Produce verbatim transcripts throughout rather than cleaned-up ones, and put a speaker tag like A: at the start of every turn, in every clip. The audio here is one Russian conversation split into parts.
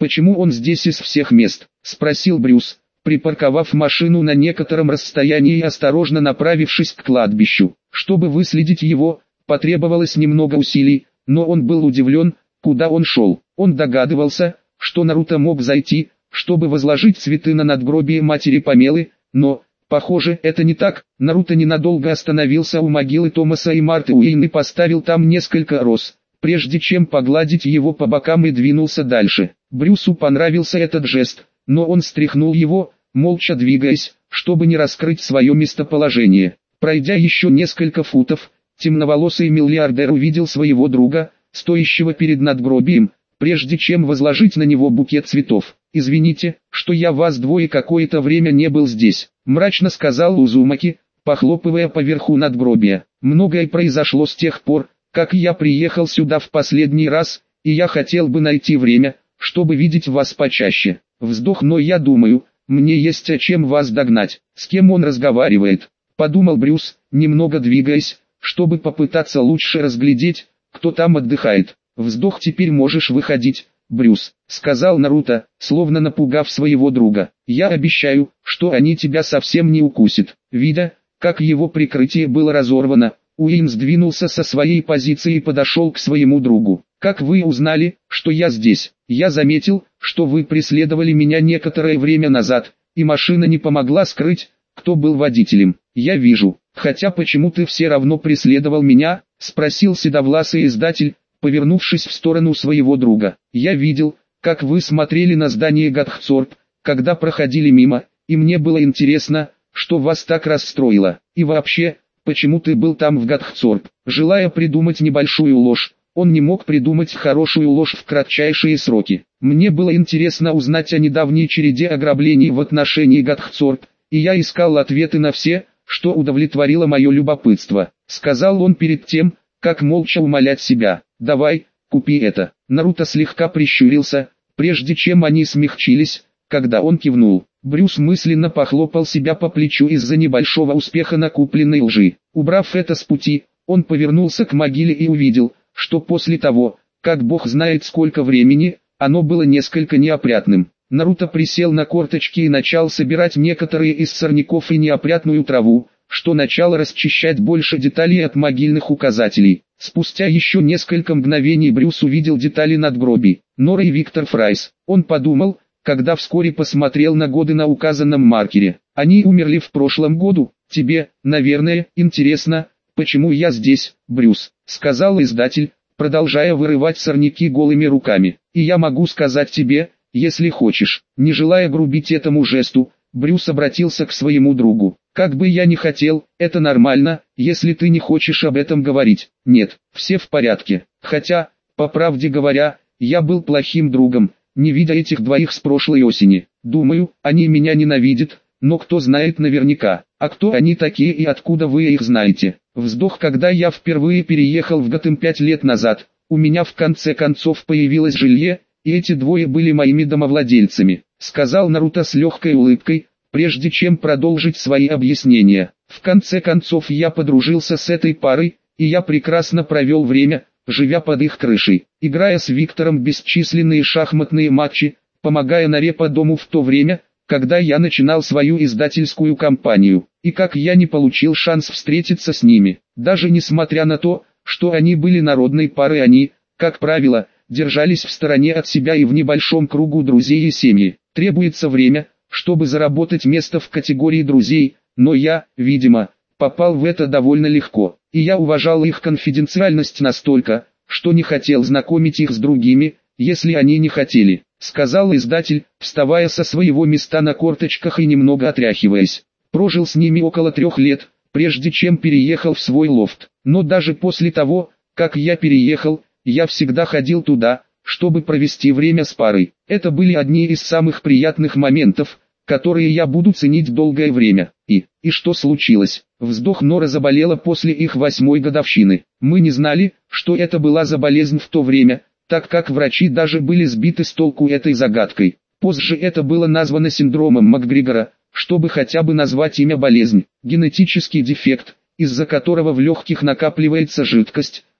A: «Почему он здесь из всех мест?» – спросил Брюс, припарковав машину на некотором расстоянии и осторожно направившись к кладбищу. Чтобы выследить его, потребовалось немного усилий, но он был удивлен, куда он шел. Он догадывался, что Наруто мог зайти, чтобы возложить цветы на надгробие матери Памелы, но, похоже, это не так. Наруто ненадолго остановился у могилы Томаса и Марты Уэйн и поставил там несколько роз, прежде чем погладить его по бокам и двинулся дальше. Брюсу понравился этот жест, но он стряхнул его, молча двигаясь, чтобы не раскрыть свое местоположение. Пройдя еще несколько футов, темноволосый миллиардер увидел своего друга, стоящего перед надгробием, прежде чем возложить на него букет цветов. «Извините, что я вас двое какое-то время не был здесь», — мрачно сказал Узумаки, похлопывая по верху надгробия. «Многое произошло с тех пор, как я приехал сюда в последний раз, и я хотел бы найти время, чтобы видеть вас почаще». Вздох, но я думаю, мне есть о чем вас догнать. С кем он разговаривает? Подумал Брюс, немного двигаясь, чтобы попытаться лучше разглядеть, кто там отдыхает. Вздох, теперь можешь выходить, Брюс, сказал Наруто, словно напугав своего друга. Я обещаю, что они тебя совсем не укусят. Видя, как его прикрытие было разорвано, Уэйн сдвинулся со своей позиции и подошел к своему другу. «Как вы узнали, что я здесь? Я заметил, что вы преследовали меня некоторое время назад, и машина не помогла скрыть, кто был водителем. Я вижу, хотя почему ты все равно преследовал меня?» — спросил седовласый издатель, повернувшись в сторону своего друга. «Я видел, как вы смотрели на здание Гадхцорп, когда проходили мимо, и мне было интересно, что вас так расстроило. И вообще, почему ты был там в Гадхцорп?» Желая придумать небольшую ложь, он не мог придумать хорошую ложь в кратчайшие сроки. «Мне было интересно узнать о недавней череде ограблений в отношении Гадхцорп, и я искал ответы на все, что удовлетворило мое любопытство», — сказал он перед тем, как молча умолять себя. «Давай, купи это». Наруто слегка прищурился, прежде чем они смягчились, когда он кивнул. Брюс мысленно похлопал себя по плечу из-за небольшого успеха на купленной лжи. Убрав это с пути, он повернулся к могиле и увидел, что после того, как бог знает сколько времени, оно было несколько неопрятным. Наруто присел на корточки и начал собирать некоторые из сорняков и неопрятную траву, что начало расчищать больше деталей от могильных указателей. Спустя еще несколько мгновений Брюс увидел детали надгробий. Нора и Виктор Фрайс. Он подумал, когда вскоре посмотрел на годы на указанном маркере. Они умерли в прошлом году. «Тебе, наверное, интересно, почему я здесь, Брюс», — сказал издатель, продолжая вырывать сорняки голыми руками. «И я могу сказать тебе, если хочешь». Не желая грубить этому жесту, Брюс обратился к своему другу. «Как бы я ни хотел, это нормально, если ты не хочешь об этом говорить». «Нет, все в порядке. Хотя, по правде говоря, я был плохим другом, не видя этих двоих с прошлой осени. Думаю, они меня ненавидят, но кто знает наверняка. А кто они такие и откуда вы их знаете?» Вздох. «Когда я впервые переехал в Готэм пять лет назад, у меня в конце концов появилось жилье, и эти двое были моими домовладельцами», — сказал Наруто с легкой улыбкой, прежде чем продолжить свои объяснения. «В конце концов я подружился с этой парой, и я прекрасно провел время, живя под их крышей, играя с Виктором бесчисленные шахматные матчи, помогая Норе по дому в то время, когда я начинал свою издательскую кампанию, и как я не получил шанс встретиться с ними. Даже несмотря на то, что они были народной парой, они, как правило, держались в стороне от себя и в небольшом кругу друзей и семьи. Требуется время, чтобы заработать место в категории друзей, но я, видимо, попал в это довольно легко, и я уважал их конфиденциальность настолько, что не хотел знакомить их с другими, если они не хотели», — сказал издатель, вставая со своего места на корточках и немного отряхиваясь. «Прожил с ними около трех лет, прежде чем переехал в свой лофт, но даже после того, как я переехал, я всегда ходил туда, чтобы провести время с парой. Это были одни из самых приятных моментов, которые я буду ценить долгое время». И, и что случилось? Вздох. Нора заболела после их восьмой годовщины. Мы не знали, что это была за болезнь в то время, так как врачи даже были сбиты с толку этой загадкой. Позже это было названо синдромом МакГрегора, чтобы хотя бы назвать имя болезнь. Генетический дефект, из-за которого в легких накапливается жидкость,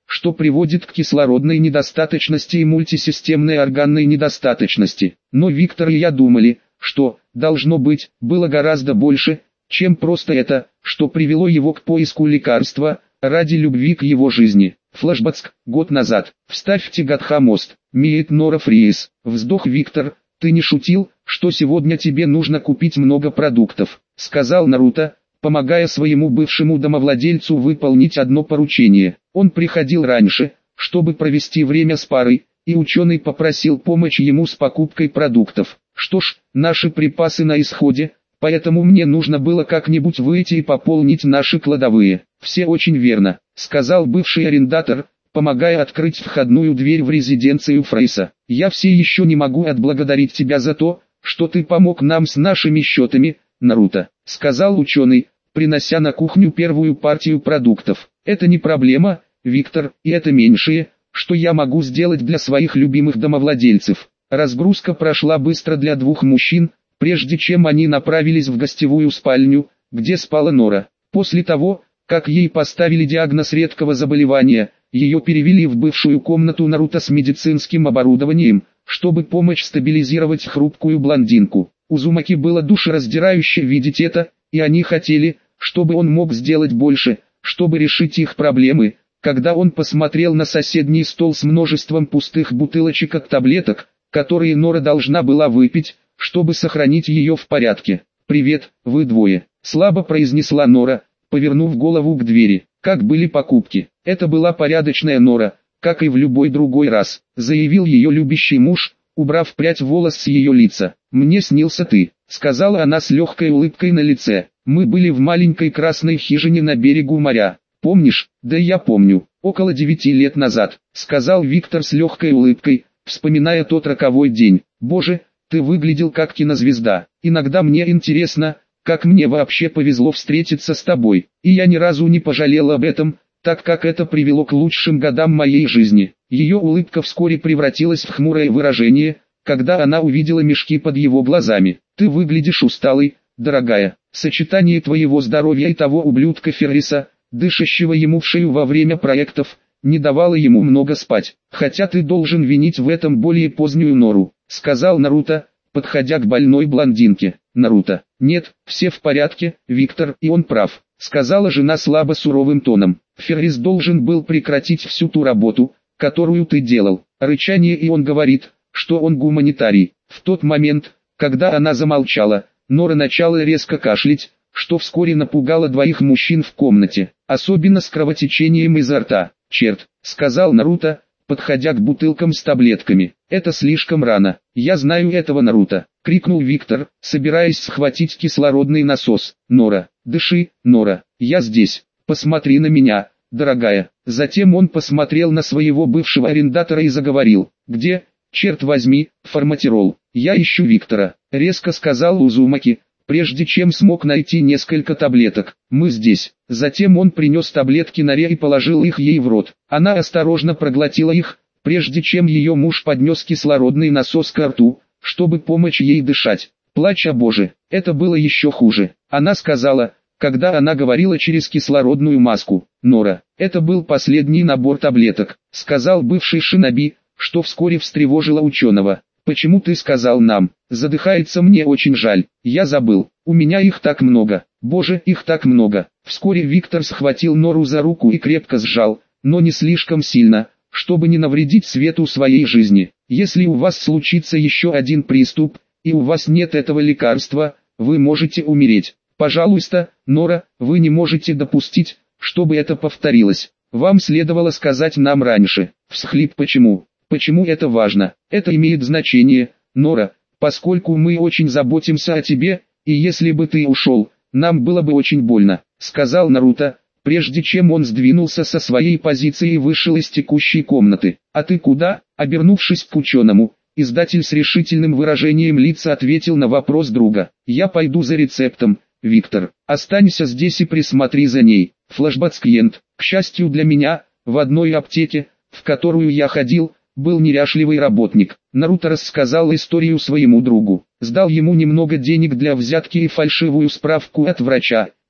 A: что приводит к кислородной недостаточности и мультисистемной органной недостаточности. Но Виктор и я думали, что, должно быть, было гораздо больше, чем просто это, что привело его к поиску лекарства, ради любви к его жизни. Флэшбэк, год назад. Вставьте Гадха мост. Миет Нора Фриес. Вздох. Виктор, ты не шутил, что сегодня тебе нужно купить много продуктов, сказал Наруто, помогая своему бывшему домовладельцу выполнить одно поручение. Он приходил раньше, чтобы провести время с парой, и ученый попросил помочь ему с покупкой продуктов. Что ж, наши припасы на исходе, поэтому мне нужно было как-нибудь выйти и пополнить наши кладовые. Все очень верно, сказал бывший арендатор, помогая открыть входную дверь в резиденцию Фрейса. Я все еще не могу отблагодарить тебя за то, что ты помог нам с нашими счетами, Наруто, сказал ученый, принося на кухню первую партию продуктов. Это не проблема, Виктор, и это меньшее, что я могу сделать для своих любимых домовладельцев. Разгрузка прошла быстро для двух мужчин, прежде чем они направились в гостевую спальню, где спала Нора. После того, как ей поставили диагноз редкого заболевания, ее перевели в бывшую комнату Наруто с медицинским оборудованием, чтобы помочь стабилизировать хрупкую блондинку. Узумаки было душераздирающе видеть это, и они хотели, чтобы он мог сделать больше, чтобы решить их проблемы. Когда он посмотрел на соседний стол с множеством пустых бутылочек от таблеток, которые Нора должна была выпить, чтобы сохранить ее в порядке. «Привет, вы двое», — слабо произнесла Нора, повернув голову к двери. «Как были покупки?» «Это была порядочная Нора, как и в любой другой раз», — заявил ее любящий муж, убрав прядь волос с ее лица. «Мне снился ты», — сказала она с легкой улыбкой на лице. «Мы были в маленькой красной хижине на берегу моря. Помнишь?» «Да я помню. Около девяти лет назад», — сказал Виктор с легкой улыбкой, вспоминая тот роковой день. «Боже, ты выглядел как кинозвезда. Иногда мне интересно, как мне вообще повезло встретиться с тобой, и я ни разу не пожалел об этом, так как это привело к лучшим годам моей жизни». Ее улыбка вскоре превратилась в хмурое выражение, когда она увидела мешки под его глазами. «Ты выглядишь усталой, дорогая. Сочетание твоего здоровья и того ублюдка Ферриса, дышащего ему в шею во время проектов, не давало ему много спать. Хотя ты должен винить в этом более позднюю Нору», — сказал Наруто, подходя к больной блондинке. «Наруто, нет, все в порядке, Виктор, и он прав», — сказала жена слабо суровым тоном. «Феррис должен был прекратить всю ту работу, которую ты делал». Рычание, и он говорит, что он гуманитарий. В тот момент, когда она замолчала, Нора начала резко кашлять, что вскоре напугало двоих мужчин в комнате, особенно с кровотечением изо рта. «Черт», — сказал Наруто, подходя к бутылкам с таблетками. «Это слишком рано». «Я знаю этого, Наруто», — крикнул Виктор, собираясь схватить кислородный насос. «Нора, дыши, Нора, я здесь, посмотри на меня, дорогая». Затем он посмотрел на своего бывшего арендатора и заговорил. «Где, черт возьми, форматирол?» «Я ищу Виктора», — резко сказал Узумаки, прежде чем смог найти несколько таблеток. «Мы здесь». Затем он принес таблетки Норе и положил их ей в рот. Она осторожно проглотила их, прежде чем ее муж поднес кислородный насос к рту, чтобы помочь ей дышать. Плача, боже, это было еще хуже. Она сказала, когда она говорила через кислородную маску. «Нора, это был последний набор таблеток», — сказал бывший шиноби, что вскоре встревожило ученого. «Почему ты сказал нам? Задыхается, мне очень жаль. Я забыл. У меня их так много. Боже, их так много». Вскоре Виктор схватил Нору за руку и крепко сжал, но не слишком сильно, чтобы не навредить свету своей жизни. «Если у вас случится еще один приступ, и у вас нет этого лекарства, вы можете умереть. Пожалуйста, Нора, вы не можете допустить, чтобы это повторилось. Вам следовало сказать нам раньше». Всхлип. «Почему? Почему это важно?» «Это имеет значение, Нора, поскольку мы очень заботимся о тебе, и если бы ты ушел, нам было бы очень больно», — сказал Наруто, прежде чем он сдвинулся со своей позиции и вышел из текущей комнаты. «А ты куда?» — обернувшись к ученому, издатель с решительным выражением лица ответил на вопрос друга. «Я пойду за рецептом, Виктор. Останься здесь и присмотри за ней». Флэшбэк. К счастью для меня, в одной аптеке, в которую я ходил, был неряшливый работник. Наруто рассказал историю своему другу, сдал ему немного денег для взятки и фальшивую справку от врача,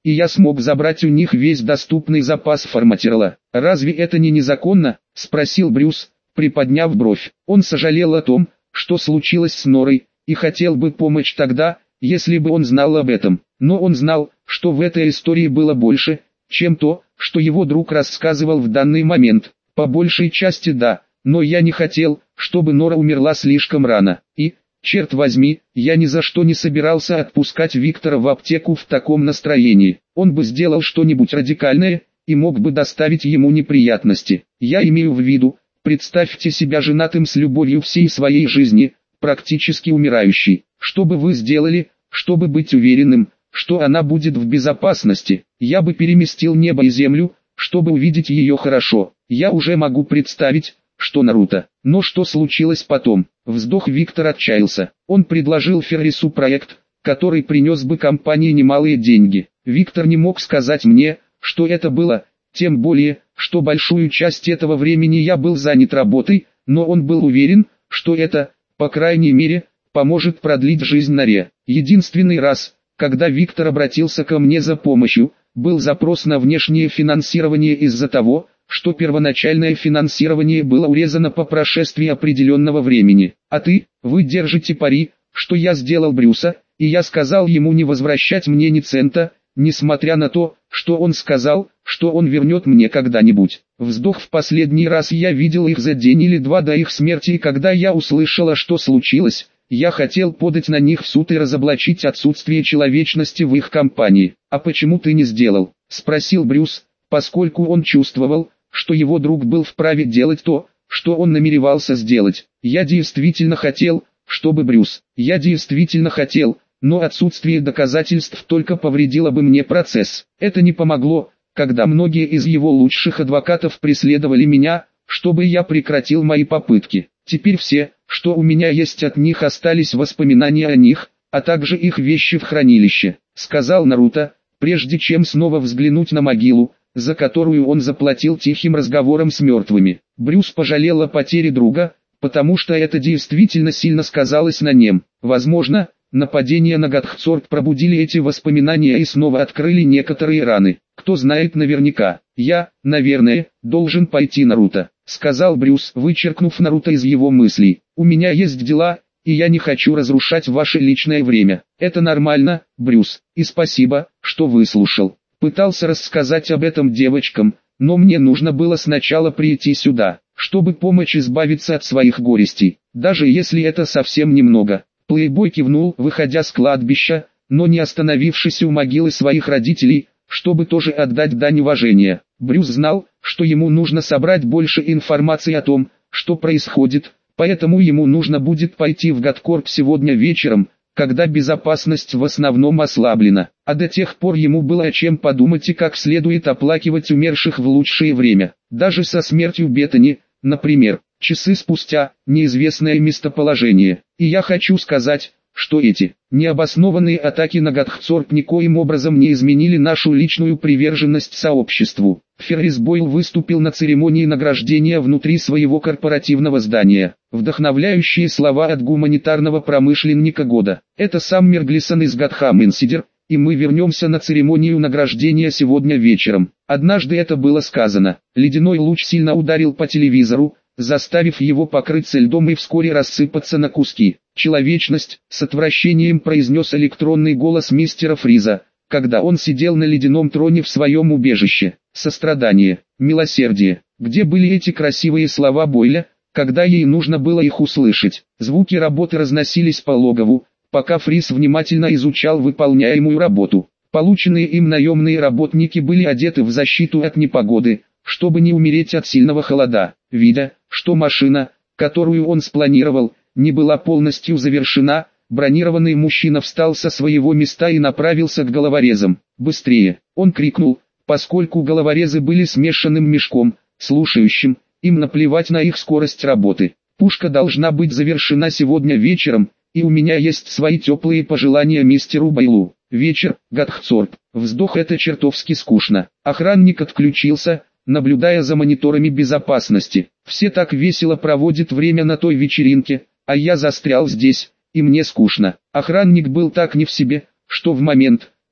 A: и я смог забрать у них весь доступный запас фарматериала. «Разве это не незаконно?» – спросил Брюс, приподняв бровь. Он сожалел о том, что случилось с Норой, и хотел бы помочь тогда, если бы он знал об этом. Но он знал, что в этой истории было больше, чем то, что его друг рассказывал в данный момент. По большей части да, но я не хотел, чтобы Нора умерла слишком рано. И, черт возьми, я ни за что не собирался отпускать Виктора в аптеку в таком настроении. Он бы сделал что-нибудь радикальное, и мог бы доставить ему неприятности. Я имею в виду, представьте себя женатым с любовью всей своей жизни, практически умирающей. Что бы вы сделали, чтобы быть уверенным, что она будет в безопасности? Я бы переместил небо и землю, чтобы увидеть ее хорошо. Я уже могу представить, что Наруто. Но что случилось потом? Вздох. Виктор отчаялся. Он предложил Феррису проект, который принес бы компании немалые деньги. Виктор не мог сказать мне, что это было, тем более, что большую часть этого времени я был занят работой, но он был уверен, что это, по крайней мере, поможет продлить жизнь Норе. Единственный раз, когда Виктор обратился ко мне за помощью, был запрос на внешнее финансирование из-за того, что первоначальное финансирование было урезано по прошествии определенного времени. А ты, вы держите пари, что я сделал Брюса, и я сказал ему не возвращать мне ни цента, несмотря на то, что он сказал, что он вернет мне когда-нибудь. Вздох. В последний раз я видел их за день или два до их смерти, и когда я услышала, что случилось, я хотел подать на них в суд и разоблачить отсутствие человечности в их компании. «А почему ты не сделал?» – спросил Брюс, поскольку он чувствовал, что его друг был вправе делать то, что он намеревался сделать. «Я действительно хотел, чтобы Брюс, я действительно хотел, но отсутствие доказательств только повредило бы мне процесс. Это не помогло, когда многие из его лучших адвокатов преследовали меня, чтобы я прекратил мои попытки. Теперь все, что у меня есть от них, остались воспоминания о них, а также их вещи в хранилище», — сказал Наруто, прежде чем снова взглянуть на могилу, за которую он заплатил тихим разговором с мертвыми. Брюс пожалел о потере друга, потому что это действительно сильно сказалось на нем. Возможно, нападения на Гадхцорг пробудили эти воспоминания и снова открыли некоторые раны. Кто знает наверняка. «Я, наверное, должен пойти, Наруто», — сказал Брюс, вычеркнув Наруто из его мыслей. «У меня есть дела, и я не хочу разрушать ваше личное время». «Это нормально, Брюс, и спасибо, что выслушал. Пытался рассказать об этом девочкам, но мне нужно было сначала прийти сюда, чтобы помочь избавиться от своих горестей, даже если это совсем немного». Плейбой кивнул, выходя с кладбища, но не остановившись у могилы своих родителей, чтобы тоже отдать дань уважения. Брюс знал, что ему нужно собрать больше информации о том, что происходит, поэтому ему нужно будет пойти в Гадкорп сегодня вечером, когда безопасность в основном ослаблена, а до тех пор ему было о чем подумать и как следует оплакивать умерших в лучшее время. Даже со смертью Беттани, например, часы спустя, неизвестное местоположение. И я хочу сказать, что эти необоснованные атаки на Гадхцорг никоим образом не изменили нашу личную приверженность сообществу. Феррис Бойл выступил на церемонии награждения внутри своего корпоративного здания. Вдохновляющие слова от гуманитарного промышленника года. Это сам Мерглисон из Гадхам Инсидер, и мы вернемся на церемонию награждения сегодня вечером. Однажды это было сказано. Ледяной луч сильно ударил по телевизору, заставив его покрыться льдом и вскоре рассыпаться на куски. «Человечность», — с отвращением произнес электронный голос мистера Фриза, когда он сидел на ледяном троне в своем убежище. «Сострадание, милосердие». Где были эти красивые слова Бойля, когда ей нужно было их услышать? Звуки работы разносились по логову, пока Фриз внимательно изучал выполняемую работу. Полученные им наемные работники были одеты в защиту от непогоды, чтобы не умереть от сильного холода. Видя, что машина, которую он спланировал, не была полностью завершена, бронированный мужчина встал со своего места и направился к головорезам. «Быстрее!» — он крикнул, поскольку головорезы были смешанным мешком, слушающим, им наплевать на их скорость работы. «Пушка должна быть завершена сегодня вечером, и у меня есть свои теплые пожелания мистеру Байлу». Вечер, Гадхцорг. Вздох. Это чертовски скучно. Охранник отключился, наблюдая за мониторами безопасности. Все так весело проводят время на той вечеринке, а я застрял здесь, и мне скучно. Охранник был так не в себе, что в момент,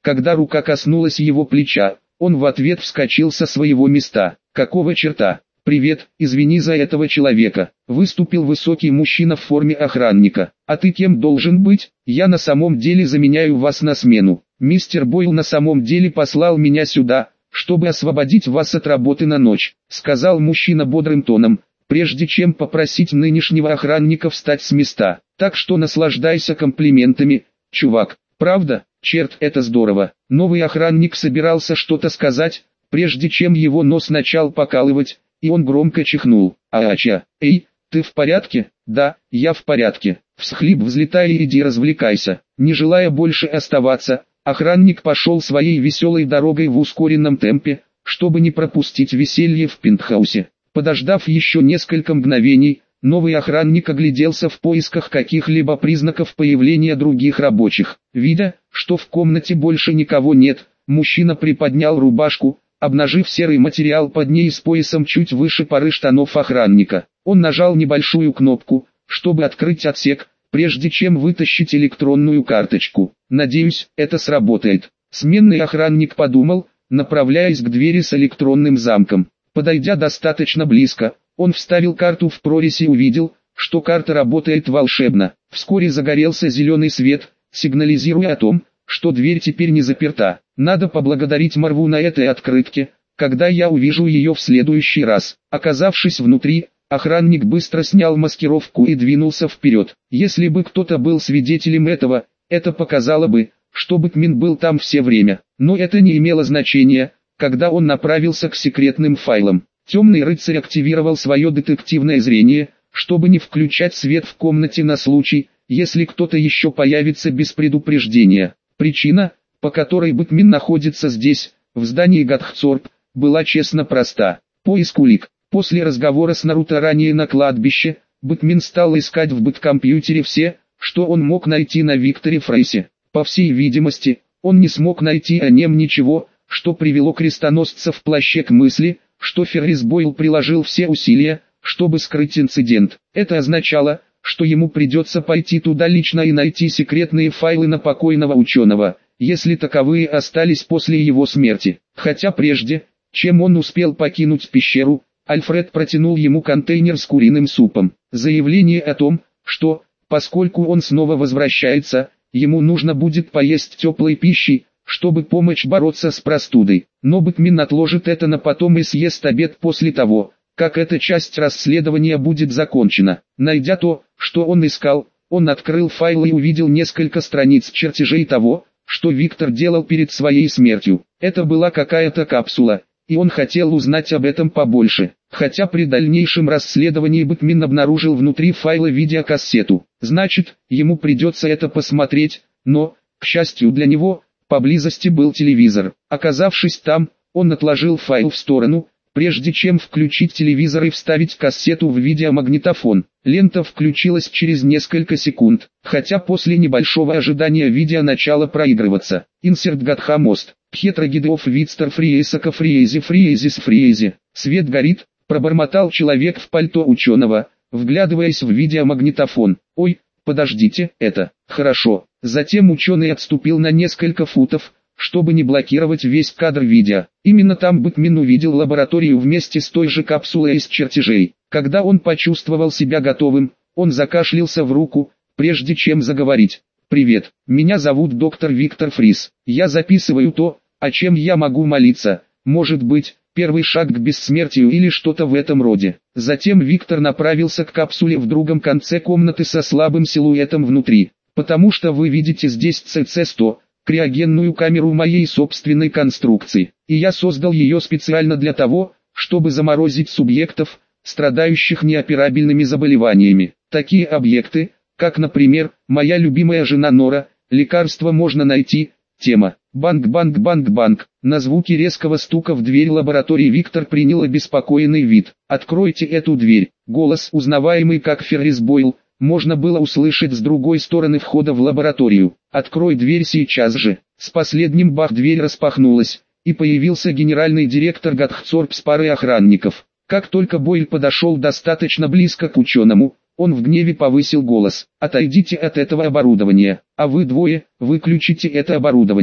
A: Когда рука коснулась его плеча, он в ответ вскочил со своего места. «Какого черта? Привет, извини за этого человека», — выступил высокий мужчина в форме охранника. «А ты кем должен быть? Я на самом деле заменяю вас на смену. Мистер Бойл на самом деле послал меня сюда, чтобы освободить вас от работы на ночь», — сказал мужчина бодрым тоном, прежде чем попросить нынешнего охранника встать с места. «Так что наслаждайся комплиментами, чувак. Правда? Черт, это здорово». Новый охранник собирался что-то сказать, прежде чем его нос начал покалывать, и он громко чихнул. «Аача, эй, ты в порядке?» «Да, я в порядке». Всхлип, взлетай и иди развлекайся. Не желая больше оставаться, охранник пошел своей веселой дорогой в ускоренном темпе, чтобы не пропустить веселье в пентхаусе. Подождав еще несколько мгновений, новый охранник огляделся в поисках каких-либо признаков появления других рабочих. Видя, что в комнате больше никого нет, мужчина приподнял рубашку, обнажив серый материал под ней с поясом чуть выше поры штанов охранника. Он нажал небольшую кнопку, чтобы открыть отсек, прежде чем вытащить электронную карточку. «Надеюсь, это сработает». Сменный охранник подумал, направляясь к двери с электронным замком. Подойдя достаточно близко, он вставил карту в прорезь и увидел, что карта работает волшебно. Вскоре загорелся зеленый свет, сигнализируя о том, что дверь теперь не заперта. «Надо поблагодарить Марву на этой открытке, когда я увижу ее в следующий раз». Оказавшись внутри, охранник быстро снял маскировку и двинулся вперед. Если бы кто-то был свидетелем этого, это показало бы, что Бэтмен был там все время. Но это не имело значения, когда он направился к секретным файлам. Темный рыцарь активировал свое детективное зрение, чтобы не включать свет в комнате на случай, если кто-то еще появится без предупреждения. Причина, по которой Бэтмен находится здесь, в здании Готхцорп, была честно проста. Поиск улик. После разговора с Наруто ранее на кладбище, Бэтмен стал искать в бэткомпьютере все, что он мог найти на Викторе Фрейсе. По всей видимости, он не смог найти о нем ничего, что привело крестоносца в плаще к мысли, что Феррис Бойл приложил все усилия, чтобы скрыть инцидент. Это означало, что ему придется пойти туда лично и найти секретные файлы на покойного ученого, если таковые остались после его смерти. Хотя прежде, чем он успел покинуть пещеру, Альфред протянул ему контейнер с куриным супом. Заявление о том, что, поскольку он снова возвращается, ему нужно будет поесть теплой пищи, чтобы помочь бороться с простудой. Но Бэтмен отложит это на потом и съест обед после того, как эта часть расследования будет закончена. Найдя то, что он искал, он открыл файл и увидел несколько страниц чертежей того, что Виктор делал перед своей смертью. Это была какая-то капсула, и он хотел узнать об этом побольше. Хотя при дальнейшем расследовании Бэтмен обнаружил внутри файла видеокассету. Значит, ему придется это посмотреть, но, к счастью для него, поблизости был телевизор. Оказавшись там, он отложил файл в сторону, прежде чем включить телевизор и вставить кассету в видеомагнитофон. Лента включилась через несколько секунд, хотя после небольшого ожидания видео начало проигрываться. Инсерт Гатхамост. Пхетрагидеоф Витстер Фриесака Фриези Фриезис Фриези. Свет горит, пробормотал человек в пальто ученого, вглядываясь в видеомагнитофон. «Ой, подождите, это, хорошо». Затем ученый отступил на несколько футов, чтобы не блокировать весь кадр видео. Именно там Бэтмен увидел лабораторию вместе с той же капсулой из чертежей. Когда он почувствовал себя готовым, он закашлялся в руку, прежде чем заговорить. «Привет, меня зовут доктор Виктор Фрис. Я записываю то, о чем я могу молиться, может быть, первый шаг к бессмертию или что-то в этом роде». Затем Виктор направился к капсуле в другом конце комнаты со слабым силуэтом внутри. «Потому что вы видите здесь Си Си сто, криогенную камеру моей собственной конструкции, и я создал ее специально для того, чтобы заморозить субъектов, страдающих неоперабельными заболеваниями. Такие объекты, как, например, моя любимая жена Нора, лекарства можно найти». Тема. Банк-банк-банк-банк. На звуки резкого стука в дверь лаборатории Виктор принял обеспокоенный вид. «Откройте эту дверь». Голос, узнаваемый как Феррис Бойл, можно было услышать с другой стороны входа в лабораторию. «Открой дверь сейчас же». С последним бах дверь распахнулась, и появился генеральный директор Готхцорп с парой охранников. Как только Бойл подошел достаточно близко к ученому, он в гневе повысил голос. «Отойдите от этого оборудования, а вы двое, выключите это оборудование».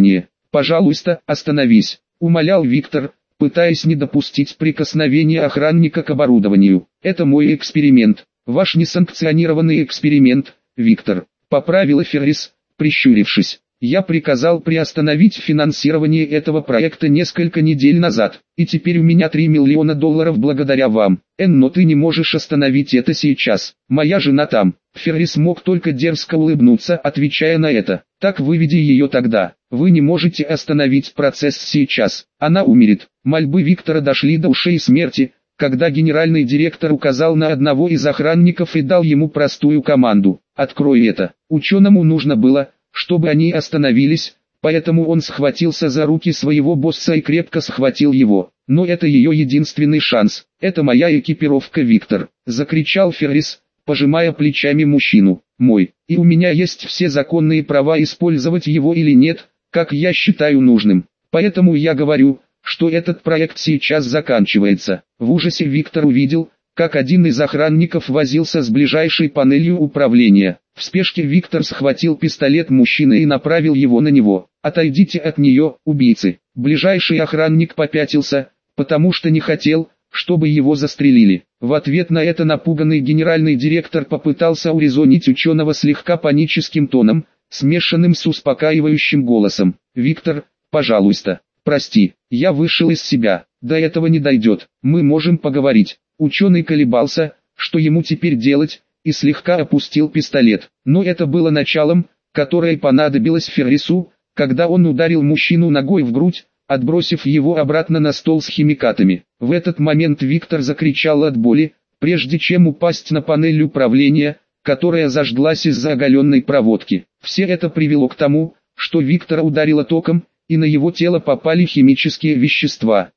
A: «Пожалуйста, остановись», — умолял Виктор, пытаясь не допустить прикосновения охранника к оборудованию. «Это мой эксперимент, ваш несанкционированный эксперимент, Виктор», — поправила Феррис, прищурившись. «Я приказал приостановить финансирование этого проекта несколько недель назад, и теперь у меня три миллиона долларов благодаря вам. Энн, но ты не можешь остановить это сейчас. Моя жена там». Феррис мог только дерзко улыбнуться, отвечая на это. «Так выведи ее тогда. Вы не можете остановить процесс сейчас. Она умерет». Мольбы Виктора дошли до ушей смерти, когда генеральный директор указал на одного из охранников и дал ему простую команду: «Открой это». Ученому нужно было, чтобы они остановились, поэтому он схватился за руки своего босса и крепко схватил его. «Но это ее единственный шанс. Это моя экипировка, Виктор», — закричал Феррис, пожимая плечами мужчину. «Мой, и у меня есть все законные права использовать его или нет, как я считаю нужным. Поэтому я говорю, что этот проект сейчас заканчивается». В ужасе Виктор увидел, как один из охранников возился с ближайшей панелью управления. В спешке Виктор схватил пистолет мужчины и направил его на него. «Отойдите от нее, убийцы!» Ближайший охранник попятился, потому что не хотел, чтобы его застрелили. В ответ на это напуганный генеральный директор попытался урезонить ученого слегка паническим тоном, смешанным с успокаивающим голосом. «Виктор, пожалуйста, прости, я вышел из себя, до этого не дойдет, мы можем поговорить». Ученый колебался, что ему теперь делать, и слегка опустил пистолет. Но это было началом, которое понадобилось Феррису, когда он ударил мужчину ногой в грудь, отбросив его обратно на стол с химикатами. В этот момент Виктор закричал от боли, прежде чем упасть на панель управления, которая зажглась из-за оголенной проводки. Все это привело к тому, что Виктора ударило током, и на его тело попали химические вещества.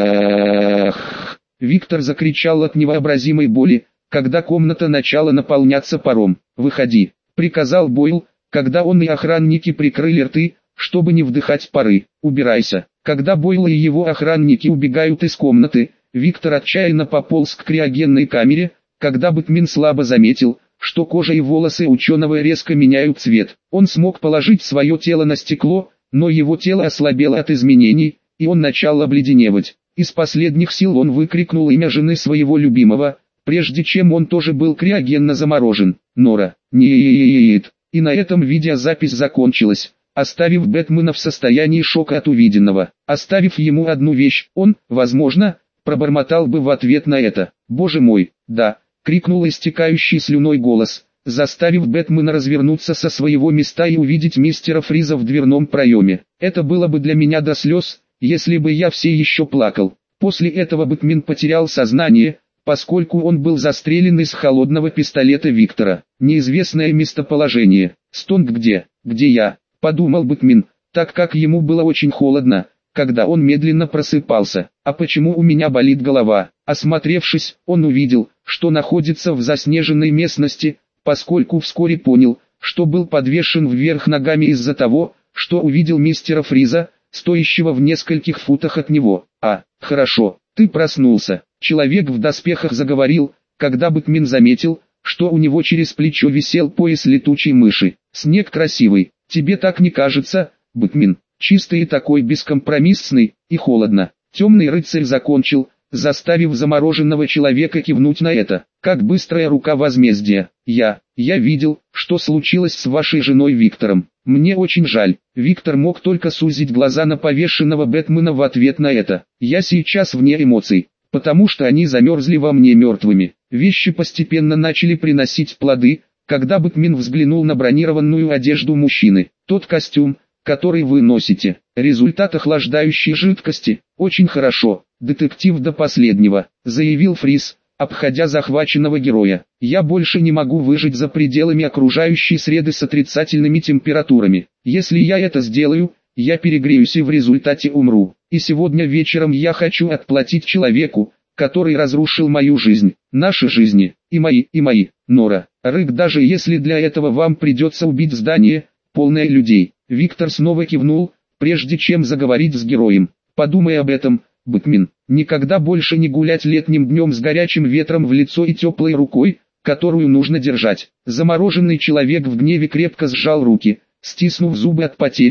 A: Ах! Виктор закричал от невообразимой боли, когда комната начала наполняться паром. «Выходи», — приказал Бойл, когда он и охранники прикрыли рты, чтобы не вдыхать пары. «Убирайся». Когда Бойл и его охранники убегают из комнаты, Виктор отчаянно пополз к криогенной камере, когда Бэтмен слабо заметил, что кожа и волосы ученого резко меняют цвет. Он смог положить свое тело на стекло, но его тело ослабело от изменений, и он начал обледеневать. Из последних сил он выкрикнул имя жены своего любимого, прежде чем он тоже был криогенно заморожен. «Нора, нет». И на этом видеозапись закончилась, оставив Бэтмена в состоянии шока от увиденного. Оставив ему одну вещь, он, возможно, пробормотал бы в ответ на это: «Боже мой, да», — крикнул истекающий слюной голос, заставив Бэтмена развернуться со своего места и увидеть мистера Фриза в дверном проеме. «Это было бы для меня до слез, если бы я все еще плакал». После этого Бэтмен потерял сознание, поскольку он был застрелен из холодного пистолета Виктора. Неизвестное местоположение. «Стонг где? Где я?» — подумал Бэтмен, так как ему было очень холодно, когда он медленно просыпался. «А почему у меня болит голова?» Осмотревшись, он увидел, что находится в заснеженной местности, поскольку вскоре понял, что был подвешен вверх ногами из-за того, что увидел мистера Фриза, стоящего в нескольких футах от него. «А, хорошо, ты проснулся». Человек в доспехах заговорил, когда Бэтмен заметил, что у него через плечо висел пояс летучей мыши. «Снег красивый, тебе так не кажется, Бэтмен? Чистый и такой бескомпромиссный, и холодно». Темный рыцарь закончил, заставив замороженного человека кивнуть на это. «Как быстрая рука возмездия. Я, я видел, что случилось с вашей женой Виктором. Мне очень жаль». Виктор мог только сузить глаза на повешенного Бэтмена в ответ на это. «Я сейчас вне эмоций, потому что они замерзли во мне мертвыми». Вещи постепенно начали приносить плоды, когда Бэтмен взглянул на бронированную одежду мужчины. «Тот костюм, который вы носите, результат охлаждающей жидкости. Очень хорошо, детектив до последнего», — заявил Фриз, обходя захваченного героя. «Я больше не могу выжить за пределами окружающей среды с отрицательными температурами. Если я это сделаю, я перегреюсь и в результате умру. И сегодня вечером я хочу отплатить человеку, который разрушил мою жизнь, наши жизни, и мои, и мои. Нора, рык, даже если для этого вам придется убить здание, полное людей». Виктор снова кивнул, прежде чем заговорить с героем. «Подумай об этом, Бэтмен. Никогда больше не гулять летним днем с горячим ветром в лицо и теплой рукой, которую нужно держать». Замороженный человек в гневе крепко сжал руки, стиснув зубы от потери,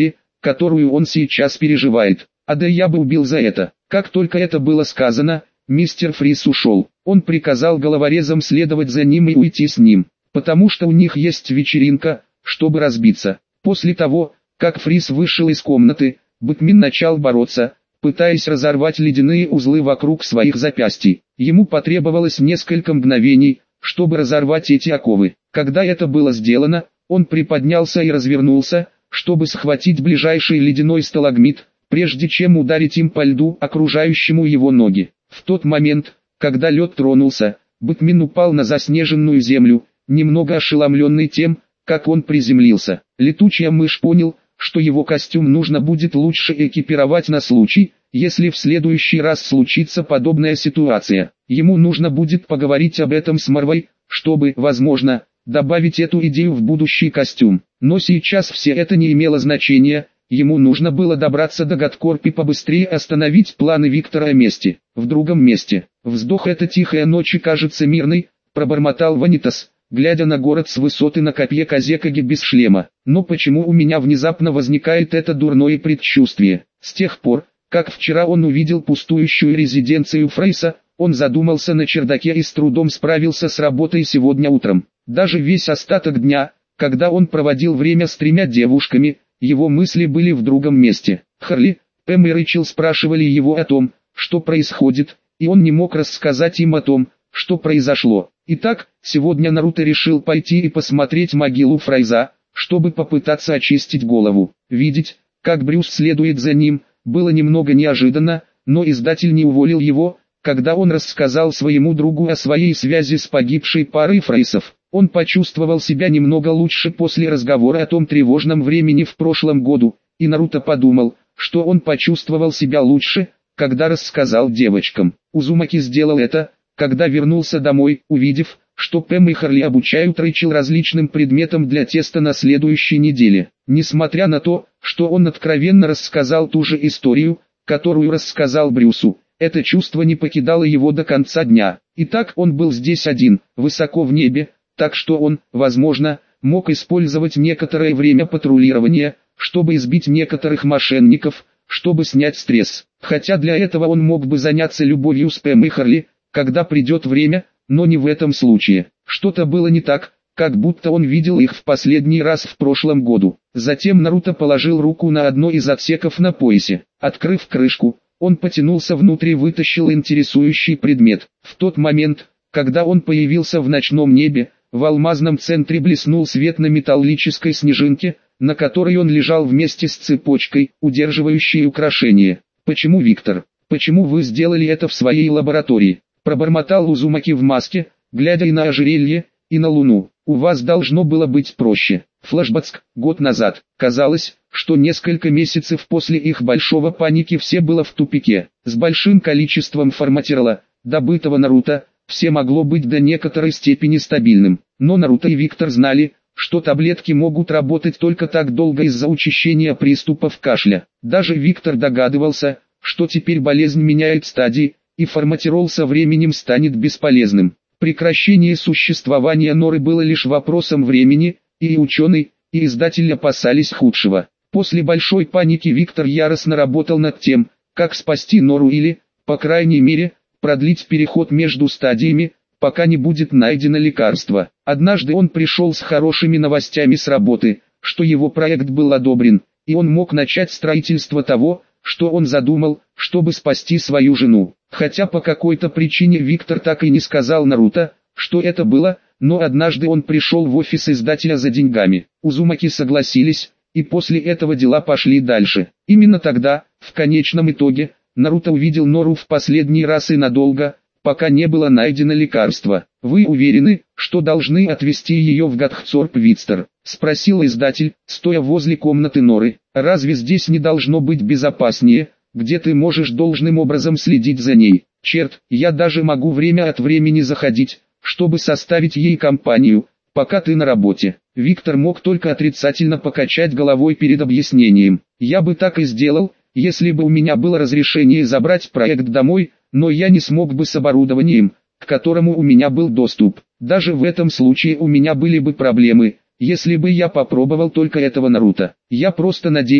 A: которую он сейчас переживает. А да я бы убил за это. Как только это было сказано, мистер Фриз ушел. Он приказал головорезам следовать за ним и уйти с ним, потому что у них есть вечеринка, чтобы разбиться. После того, как Фриз вышел из комнаты, Бэтмен начал бороться, пытаясь разорвать ледяные узлы вокруг своих запястий. Ему потребовалось несколько мгновений, чтобы разорвать эти оковы. Когда это было сделано, он приподнялся и развернулся, чтобы схватить ближайший ледяной сталагмит, прежде чем ударить им по льду, окружающему его ноги. В тот момент, когда лед тронулся, Бэтмен упал на заснеженную землю, немного ошеломленный тем, как он приземлился. Летучая мышь понял, что его костюм нужно будет лучше экипировать на случай, если в следующий раз случится подобная ситуация. Ему нужно будет поговорить об этом с Марвой, чтобы, возможно, добавить эту идею в будущий костюм. Но сейчас все это не имело значения, ему нужно было добраться до Гадкорп и побыстрее остановить планы Виктора о мести. В другом месте. Вздох этой тихой ночи кажется мирной, пробормотал Ванитас, глядя на город с высоты на копье Казекаги без шлема. Но почему у меня внезапно возникает это дурное предчувствие? С тех пор, как вчера он увидел пустующую резиденцию Фрейса, он задумался на чердаке и с трудом справился с работой сегодня утром. Даже весь остаток дня, когда он проводил время с тремя девушками, его мысли были в другом месте. Харли, Пэм и Рэйчел спрашивали его о том, что происходит, и он не мог рассказать им о том, что произошло. Итак, сегодня Наруто решил пойти и посмотреть могилу Фрайза, чтобы попытаться очистить голову. Видеть, как Брюс следует за ним, было немного неожиданно, но издатель не уволил его, когда он рассказал своему другу о своей связи с погибшей парой Фрейсов. Он почувствовал себя немного лучше после разговора о том тревожном времени в прошлом году, и Наруто подумал, что он почувствовал себя лучше, когда рассказал девочкам. Узумаки сделал это, когда вернулся домой, увидев, что Пэм и Харли обучают Рэйчел различным предметам для теста на следующей неделе. Несмотря на то, что он откровенно рассказал ту же историю, которую рассказал Брюсу, это чувство не покидало его до конца дня. Итак, он был здесь один, высоко в небе, так что он, возможно, мог использовать некоторое время патрулирования, чтобы избить некоторых мошенников, чтобы снять стресс. Хотя для этого он мог бы заняться любовью с Пэм и Харли, когда придет время, но не в этом случае. Что-то было не так, как будто он видел их в последний раз в прошлом году. Затем Наруто положил руку на одно из отсеков на поясе. Открыв крышку, он потянулся внутрь и вытащил интересующий предмет. В тот момент, когда он появился в ночном небе, в алмазном центре блеснул свет на металлической снежинке, на которой он лежал вместе с цепочкой, удерживающей украшение. «Почему, Виктор? Почему вы сделали это в своей лаборатории?» Пробормотал Узумаки в маске, глядя и на ожерелье, и на луну. «У вас должно было быть проще». Флэшбэк, год назад. Казалось, что несколько месяцев после их большого паники все было в тупике. С большим количеством форматерла, добытого Наруто, все могло быть до некоторой степени стабильным. Но Наруто и Виктор знали, что таблетки могут работать только так долго из-за учащения приступов кашля. Даже Виктор догадывался, что теперь болезнь меняет стадии, и форматерол со временем станет бесполезным. Прекращение существования Норы было лишь вопросом времени, и ученый, и издатель опасались худшего. После большой паники Виктор яростно работал над тем, как спасти Нору или, по крайней мере, продлить переход между стадиями, пока не будет найдено лекарство. Однажды он пришел с хорошими новостями с работы, что его проект был одобрен, и он мог начать строительство того, что он задумал, чтобы спасти свою жену. Хотя по какой-то причине Виктор так и не сказал Наруто, что это было, но однажды он пришел в офис издателя за деньгами. Узумаки согласились, и после этого дела пошли дальше. Именно тогда, в конечном итоге, Наруто увидел Нору в последний раз и надолго, пока не было найдено лекарство. «Вы уверены, что должны отвезти ее в Гадкорп, Виктор?» — спросил издатель, стоя возле комнаты Норы. «Разве здесь не должно быть безопаснее, где ты можешь должным образом следить за ней? Черт, я даже могу время от времени заходить, чтобы составить ей компанию, пока ты на работе». Виктор мог только отрицательно покачать головой перед объяснением. «Я бы так и сделал, если бы у меня было разрешение забрать проект домой, но я не смог бы с оборудованием, к которому у меня был доступ. Даже в этом случае у меня были бы проблемы, если бы я попробовал только этого Наруто. Я просто надеюсь,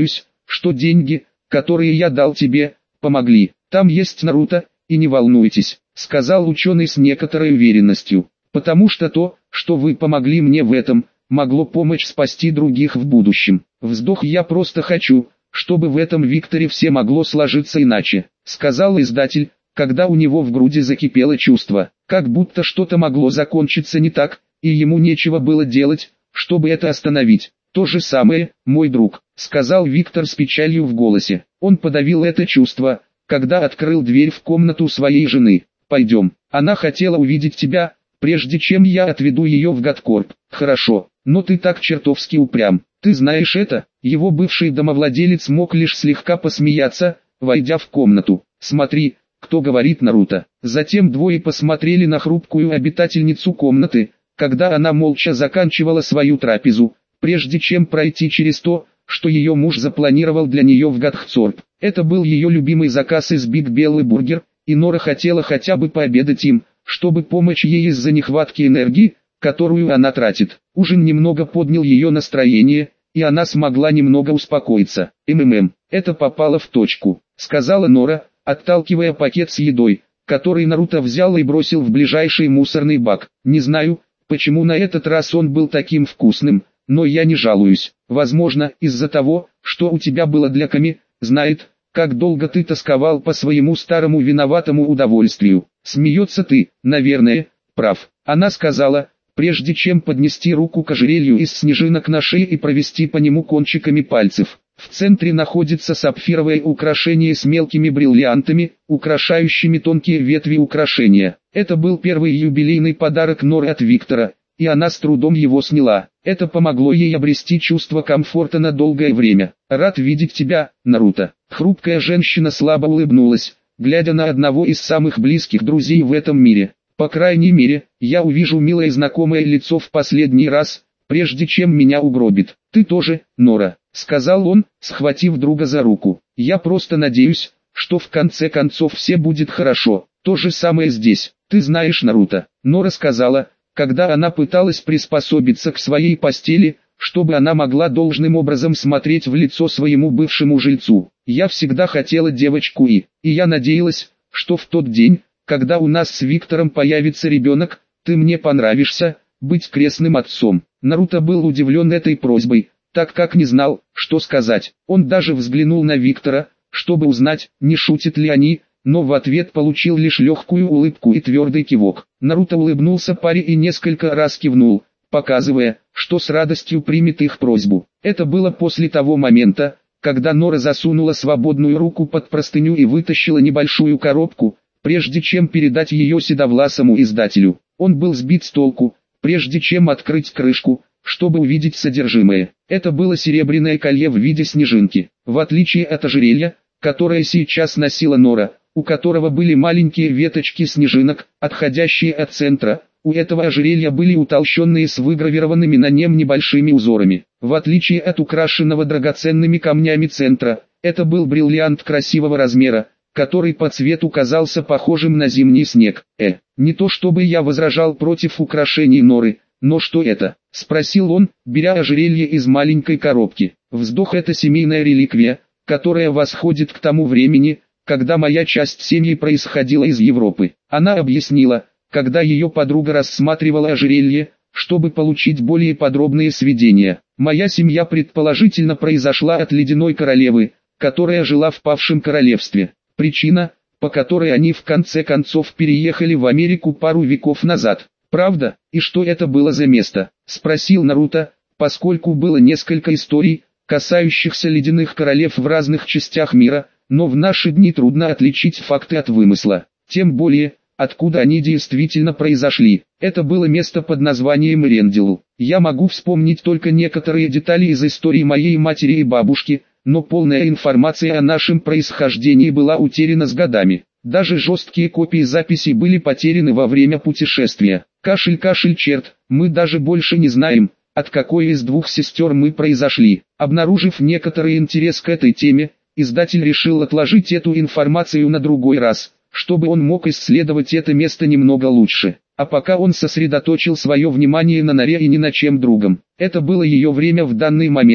A: что деньги, которые я дал тебе, помогли. Там есть Наруто, и не волнуйтесь, сказал ученый с некоторой уверенностью, потому что то, что вы помогли мне в этом, могло помочь спасти других в будущем. Вздох, я просто хочу, чтобы в этом Викторе все могло сложиться иначе, сказал издатель, когда у него в груди закипело чувство, как будто что-то могло закончиться не так, и ему нечего было делать, чтобы это остановить. То же самое, мой друг, сказал Виктор с печалью в голосе. Он подавил это чувство, когда открыл дверь в комнату своей жены. Пойдем, она хотела увидеть тебя, прежде чем я отведу ее в Гадкорп. Хорошо, но ты так чертовски упрям. Ты знаешь это? Его бывший домовладелец мог лишь слегка посмеяться, войдя в комнату. Смотри, кто говорит, Наруто. Затем двое посмотрели на хрупкую обитательницу комнаты, когда она молча заканчивала свою трапезу, прежде чем пройти через то, что ее муж запланировал для нее в Гадкорп. Это был ее любимый заказ из Биг Белый Бургер, и Нора хотела хотя бы пообедать им, чтобы помочь ей из-за нехватки энергии, которую она тратит. Ужин немного поднял ее настроение, и она смогла немного успокоиться. «МММ, это попало в точку», — сказала Нора, отталкивая пакет с едой, который Наруто взял и бросил в ближайший мусорный бак. «Не знаю, почему на этот раз он был таким вкусным, но я не жалуюсь. Возможно, из-за того, что у тебя было для Ками, знает, как долго ты тосковал по своему старому виноватому удовольствию. Смеется ты, наверное, прав». Она сказала, прежде чем поднести руку к ожерелью из снежинок на шее и провести по нему кончиками пальцев. В центре находится сапфировое украшение с мелкими бриллиантами, украшающими тонкие ветви украшения. Это был первый юбилейный подарок Норы от Виктора, и она с трудом его сняла. Это помогло ей обрести чувство комфорта на долгое время. «Рад видеть тебя, Наруто». Хрупкая женщина слабо улыбнулась, глядя на одного из самых близких друзей в этом мире. «По крайней мере, я увижу милое знакомое лицо в последний раз, прежде чем меня угробит. Ты тоже, Нора», — сказал он, схватив друга за руку. «Я просто надеюсь, что в конце концов все будет хорошо. То же самое здесь. Ты знаешь, Наруто», — Нора сказала, когда она пыталась приспособиться к своей постели, чтобы она могла должным образом смотреть в лицо своему бывшему жильцу. «Я всегда хотела девочку и, и я надеялась, что в тот день, когда у нас с Виктором появится ребенок, ты мне понравишься, быть крестным отцом». Наруто был удивлен этой просьбой, так как не знал, что сказать. Он даже взглянул на Виктора, чтобы узнать, не шутят ли они, но в ответ получил лишь легкую улыбку и твердый кивок. Наруто улыбнулся паре и несколько раз кивнул, показывая, что с радостью примет их просьбу. Это было после того момента, когда Нора засунула свободную руку под простыню и вытащила небольшую коробку, прежде чем передать ее седовласому издателю. Он был сбит с толку, прежде чем открыть крышку, чтобы увидеть содержимое. Это было серебряное колье в виде снежинки. В отличие от ожерелья, которое сейчас носила Нора, у которого были маленькие веточки снежинок, отходящие от центра, у этого ожерелья были утолщенные с выгравированными на нем небольшими узорами. В отличие от украшенного драгоценными камнями центра, это был бриллиант красивого размера, который по цвету казался похожим на зимний снег. «Э, не то чтобы я возражал против украшений Норы, но что это?» — спросил он, беря ожерелье из маленькой коробки. «Вздох — это семейная реликвия, которая восходит к тому времени, когда моя часть семьи происходила из Европы». Она объяснила, когда ее подруга рассматривала ожерелье, чтобы получить более подробные сведения. «Моя семья предположительно произошла от ледяной королевы, которая жила в павшем королевстве. Причина, по которой они в конце концов переехали в Америку пару веков назад. Правда? И что это было за место?» — спросил Наруто, поскольку было несколько историй, касающихся ледяных королев в разных частях мира, но в наши дни трудно отличить факты от вымысла. Тем более, откуда они действительно произошли. Это было место под названием Рендил. Я могу вспомнить только некоторые детали из истории моей матери и бабушки, но полная информация о нашем происхождении была утеряна с годами. Даже жесткие копии записей были потеряны во время путешествия. Кашель-кашель черт, мы даже больше не знаем, от какой из двух сестер мы произошли. Обнаружив некоторый интерес к этой теме, издатель решил отложить эту информацию на другой раз, чтобы он мог исследовать это место немного лучше. А пока он сосредоточил свое внимание на Норе и ни на чем другом. Это было ее время в данный момент,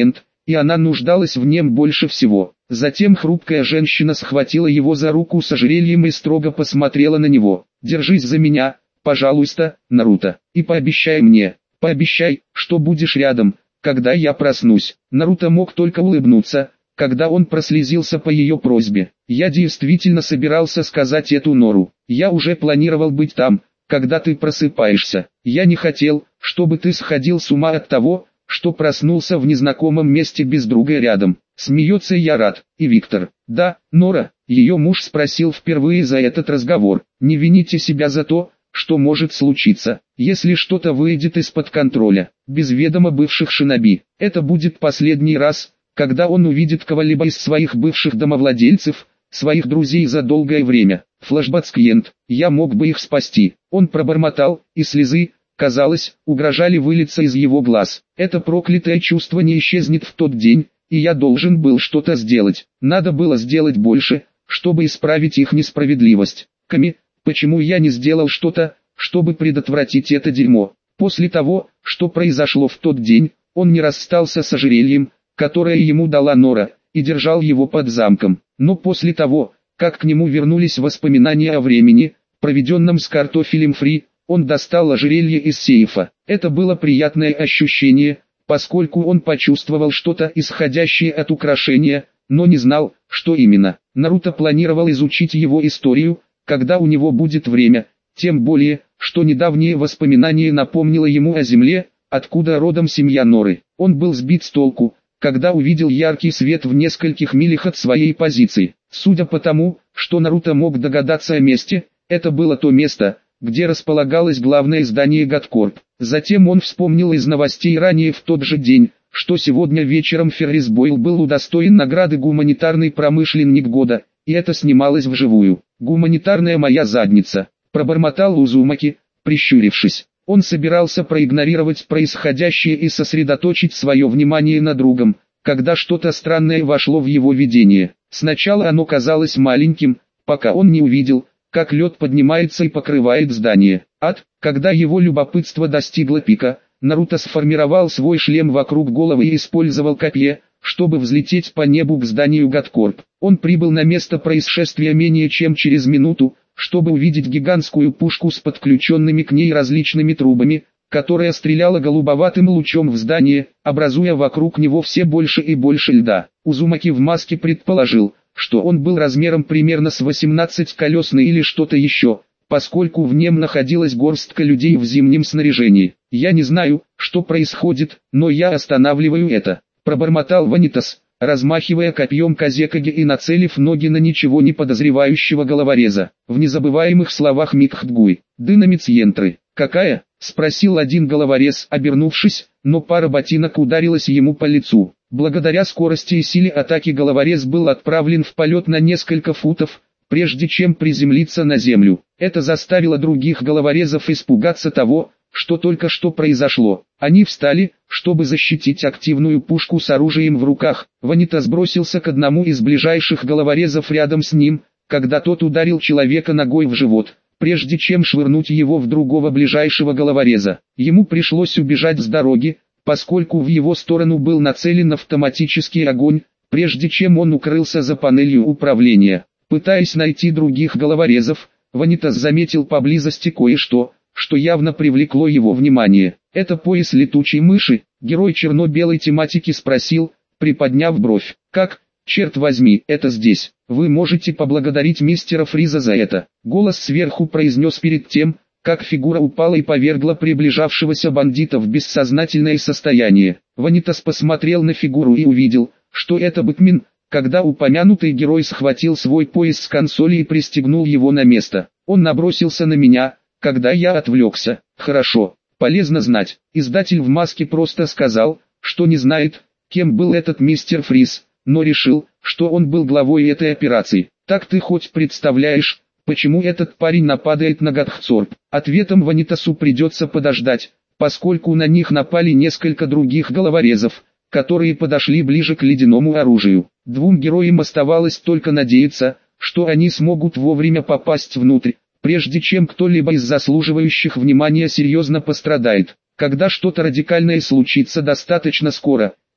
A: и она нуждалась в нем больше всего. Затем хрупкая женщина схватила его за руку с ожерельем и строго посмотрела на него. «Держись за меня, пожалуйста, Наруто, и пообещай мне, пообещай, что будешь рядом, когда я проснусь». Наруто мог только улыбнуться, когда он прослезился по ее просьбе. «Я действительно собирался сказать эту Нору. Я уже планировал быть там, когда ты просыпаешься. Я не хотел, чтобы ты сходил с ума от того, что проснулся в незнакомом месте без друга рядом». Смеется я рад. И Виктор. «Да, Нора», ее муж спросил впервые за этот разговор. «Не вините себя за то, что может случиться, если что-то выйдет из-под контроля, без ведома бывших шиноби. Это будет последний раз, когда он увидит кого-либо из своих бывших домовладельцев, своих друзей за долгое время». Флэшбэк-клиент. «Я мог бы их спасти». Он пробормотал, и слезы, казалось, угрожали вылиться из его глаз. «Это проклятое чувство не исчезнет в тот день, и я должен был что-то сделать. Надо было сделать больше, чтобы исправить их несправедливость. Ками, почему я не сделал что-то, чтобы предотвратить это дерьмо?» После того, что произошло в тот день, он не расстался с ожерельем, которое ему дала Нора, и держал его под замком. Но после того, как к нему вернулись воспоминания о времени, проведенном с картофелем фри, он достал ожерелье из сейфа. Это было приятное ощущение, поскольку он почувствовал что-то исходящее от украшения, но не знал, что именно. Наруто планировал изучить его историю, когда у него будет время, тем более, что недавнее воспоминание напомнило ему о земле, откуда родом семья Норы. Он был сбит с толку, когда увидел яркий свет в нескольких милях от своей позиции. Судя по тому, что Наруто мог догадаться о месте, это было то место, где располагалось главное здание Гадкорп. Затем он вспомнил из новостей ранее в тот же день, что сегодня вечером Феррис Бойл был удостоен награды «Гуманитарный промышленник года», и это снималось вживую. «Гуманитарная моя задница», — пробормотал Узумаки, прищурившись. Он собирался проигнорировать происходящее и сосредоточить свое внимание на другом, когда что-то странное вошло в его видение. Сначала оно казалось маленьким, пока он не увидел, как лед поднимается и покрывает здание. Ад, когда его любопытство достигло пика, Наруто сформировал свой шлем вокруг головы и использовал копье, чтобы взлететь по небу к зданию Гадкорп. Он прибыл на место происшествия менее чем через минуту, чтобы увидеть гигантскую пушку с подключенными к ней различными трубами, которая стреляла голубоватым лучом в здание, образуя вокруг него все больше и больше льда. Узумаки в маске предположил, что он был размером примерно с восемнадцатиколесный или что-то еще, поскольку в нем находилась горстка людей в зимнем снаряжении. «Я не знаю, что происходит, но я останавливаю это», — пробормотал Ванитас, размахивая копьем Казекаги и нацелив ноги на ничего не подозревающего головореза. В незабываемых словах Микхтгуй. «Дынамиц Янтры». «Какая?» — спросил один головорез, обернувшись, но пара ботинок ударилась ему по лицу. Благодаря скорости и силе атаки головорез был отправлен в полет на несколько футов, прежде чем приземлиться на землю. Это заставило других головорезов испугаться того, что только что произошло. Они встали, чтобы защитить активную пушку с оружием в руках. Ванита сбросился к одному из ближайших головорезов рядом с ним, когда тот ударил человека ногой в живот, прежде чем швырнуть его в другого ближайшего головореза. Ему пришлось убежать с дороги, поскольку в его сторону был нацелен автоматический огонь, прежде чем он укрылся за панелью управления. Пытаясь найти других головорезов, Ванитас заметил поблизости кое-что, что явно привлекло его внимание. «Это пояс летучей мыши?» Герой черно-белой тематики спросил, приподняв бровь. «Как, черт возьми, это здесь? Вы можете поблагодарить мистера Фриза за это». Голос сверху произнес перед тем, как фигура упала и повергла приближавшегося бандита в бессознательное состояние. Ванитас посмотрел на фигуру и увидел, что это Бэтмен, когда упомянутый герой схватил свой пояс с консоли и пристегнул его на место. «Он набросился на меня, когда я отвлекся». «Хорошо, полезно знать». Издатель в маске просто сказал, что не знает, кем был этот мистер Фриз, но решил, что он был главой этой операции. «Так ты хоть представляешь, почему этот парень нападает на Гадкорп?» Ответом Ванитасу придется подождать, поскольку на них напали несколько других головорезов, которые подошли ближе к ледяному оружию. Двум героям оставалось только надеяться, что они смогут вовремя попасть внутрь, прежде чем кто-либо из заслуживающих внимания серьезно пострадает. Когда что-то радикальное случится достаточно скоро,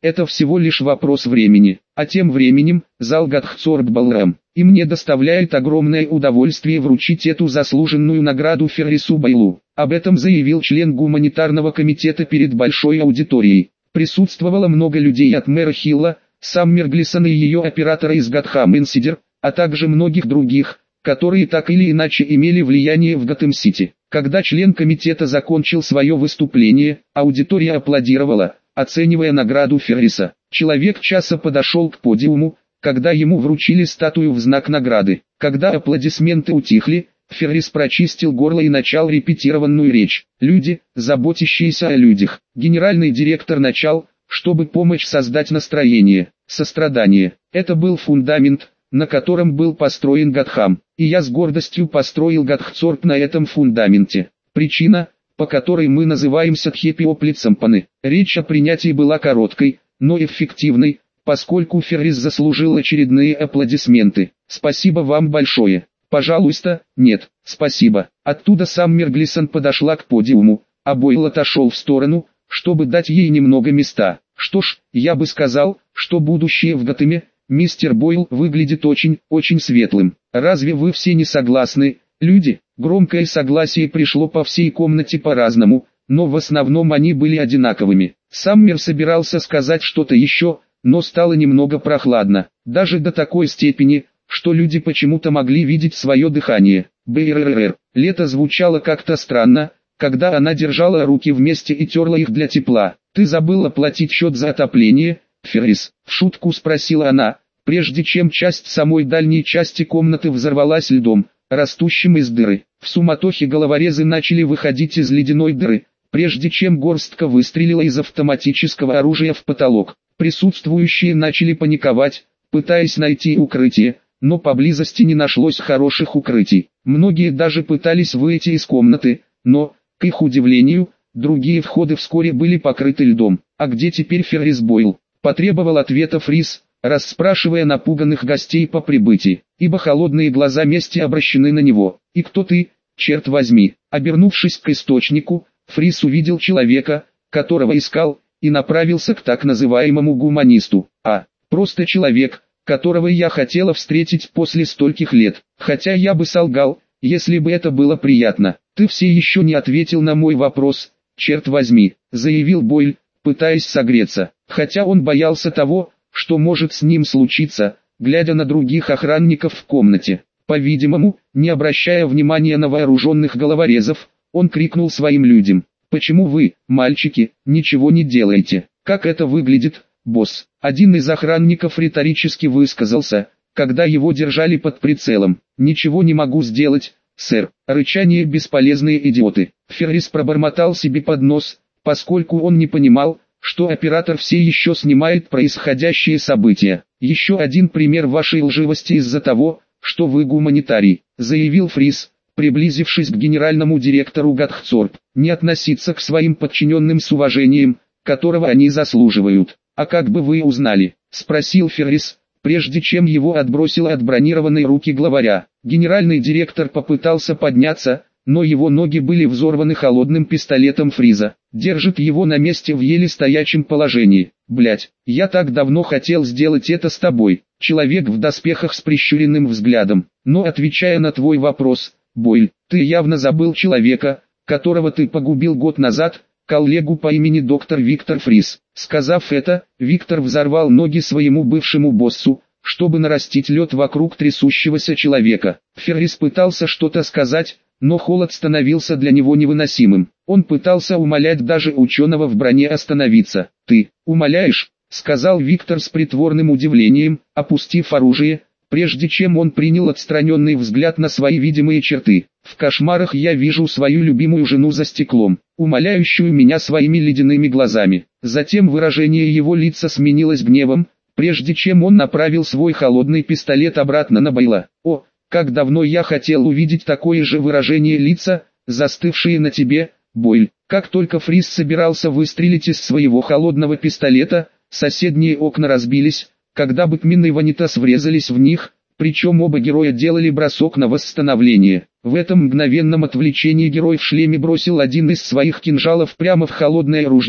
A: это всего лишь вопрос времени. А тем временем, Залгатхцорг Балрам, и мне доставляет огромное удовольствие вручить эту заслуженную награду Феррису Байлу. Об этом заявил член гуманитарного комитета перед большой аудиторией. Присутствовало много людей от мэра Хилла, Саммер Глисон и ее оператора из Гатхам Инсидер, а также многих других, которые так или иначе имели влияние в Готэм-Сити. Когда член комитета закончил свое выступление, аудитория аплодировала, оценивая награду Ферриса. Человек часа подошел к подиуму, когда ему вручили статую в знак награды. Когда аплодисменты утихли, Феррис прочистил горло и начал репетированную речь. Люди, заботящиеся о людях. Генеральный директор начал, чтобы помочь создать настроение, сострадание. Это был фундамент, на котором был построен Гатхам, и я с гордостью построил Гатхцорг на этом фундаменте. Причина, по которой мы называемся Тхепиоплицампаны. Речь о принятии была короткой, но эффективной, поскольку Феррис заслужил очередные аплодисменты. Спасибо вам большое. Пожалуйста, нет, спасибо. Оттуда Саммер Глисон подошла к подиуму, а Бойл отошел в сторону, чтобы дать ей немного места. Что ж, я бы сказал, что будущее в Готэме, мистер Бойл, выглядит очень, очень светлым. Разве вы все не согласны, люди? Громкое согласие пришло по всей комнате по-разному, но в основном они были одинаковыми. Саммер собирался сказать что-то еще, но стало немного прохладно, даже до такой степени, что люди почему-то могли видеть свое дыхание. Бэйрррр. Лето звучало как-то странно, когда она держала руки вместе и терла их для тепла. «Ты забыла платить счет за отопление, Феррис?» — в шутку спросила она, прежде чем часть самой дальней части комнаты взорвалась льдом, растущим из дыры. В суматохе головорезы начали выходить из ледяной дыры, прежде чем горстка выстрелила из автоматического оружия в потолок. Присутствующие начали паниковать, пытаясь найти укрытие, но поблизости не нашлось хороших укрытий. Многие даже пытались выйти из комнаты, но, к их удивлению, другие входы вскоре были покрыты льдом. «А где теперь Феррис Бойл?» — потребовал ответа Фрис, расспрашивая напуганных гостей по прибытии, ибо холодные глаза мести обращены на него. «И кто ты, черт возьми?» Обернувшись к источнику, Фрис увидел человека, которого искал, и направился к так называемому гуманисту. «А, просто человек, которого я хотела встретить после стольких лет, хотя я бы солгал, если бы это было приятно. Ты все еще не ответил на мой вопрос, черт возьми», — заявил Бойль, пытаясь согреться, хотя он боялся того, что может с ним случиться, глядя на других охранников в комнате. По-видимому, не обращая внимания на вооруженных головорезов, он крикнул своим людям: «Почему вы, мальчики, ничего не делаете? Как это выглядит, босс?» Один из охранников риторически высказался, когда его держали под прицелом: «Ничего не могу сделать, сэр». Рычание: «Бесполезные идиоты». Феррис пробормотал себе под нос, поскольку он не понимал, что оператор все еще снимает происходящие события. «Еще один пример вашей лживости из-за того, что вы гуманитарий», — заявил Фрис, приблизившись к генеральному директору Гатхцорг. «Не относиться к своим подчиненным с уважением, которого они заслуживают». «А как бы вы узнали?» — спросил Феррис, прежде чем его отбросило от бронированной руки главаря. Генеральный директор попытался подняться, но его ноги были взорваны холодным пистолетом Фриза. Держит его на месте в еле стоячем положении. «Блять, я так давно хотел сделать это с тобой». Человек в доспехах с прищуренным взглядом. «Но отвечая на твой вопрос, Бойль, ты явно забыл человека, которого ты погубил год назад, коллегу по имени доктор Виктор Фрис». Сказав это, Виктор взорвал ноги своему бывшему боссу, чтобы нарастить лед вокруг трясущегося человека. Феррис пытался что-то сказать, но холод становился для него невыносимым. Он пытался умолять даже ученого в броне остановиться. «Ты умоляешь?» — сказал Виктор с притворным удивлением, опустив оружие, прежде чем он принял отстраненный взгляд на свои видимые черты. «В кошмарах я вижу свою любимую жену за стеклом, умоляющую меня своими ледяными глазами». Затем выражение его лица сменилось гневом, прежде чем он направил свой холодный пистолет обратно на Бойла. «О, как давно я хотел увидеть такое же выражение лица, застывшее на тебе, Бойль». Как только Фрис собирался выстрелить из своего холодного пистолета, соседние окна разбились, когда Бэтмен и Ванитас врезались в них, причем оба героя делали бросок на восстановление. В этом мгновенном отвлечении герой в шлеме бросил один из своих кинжалов прямо в холодное ружье,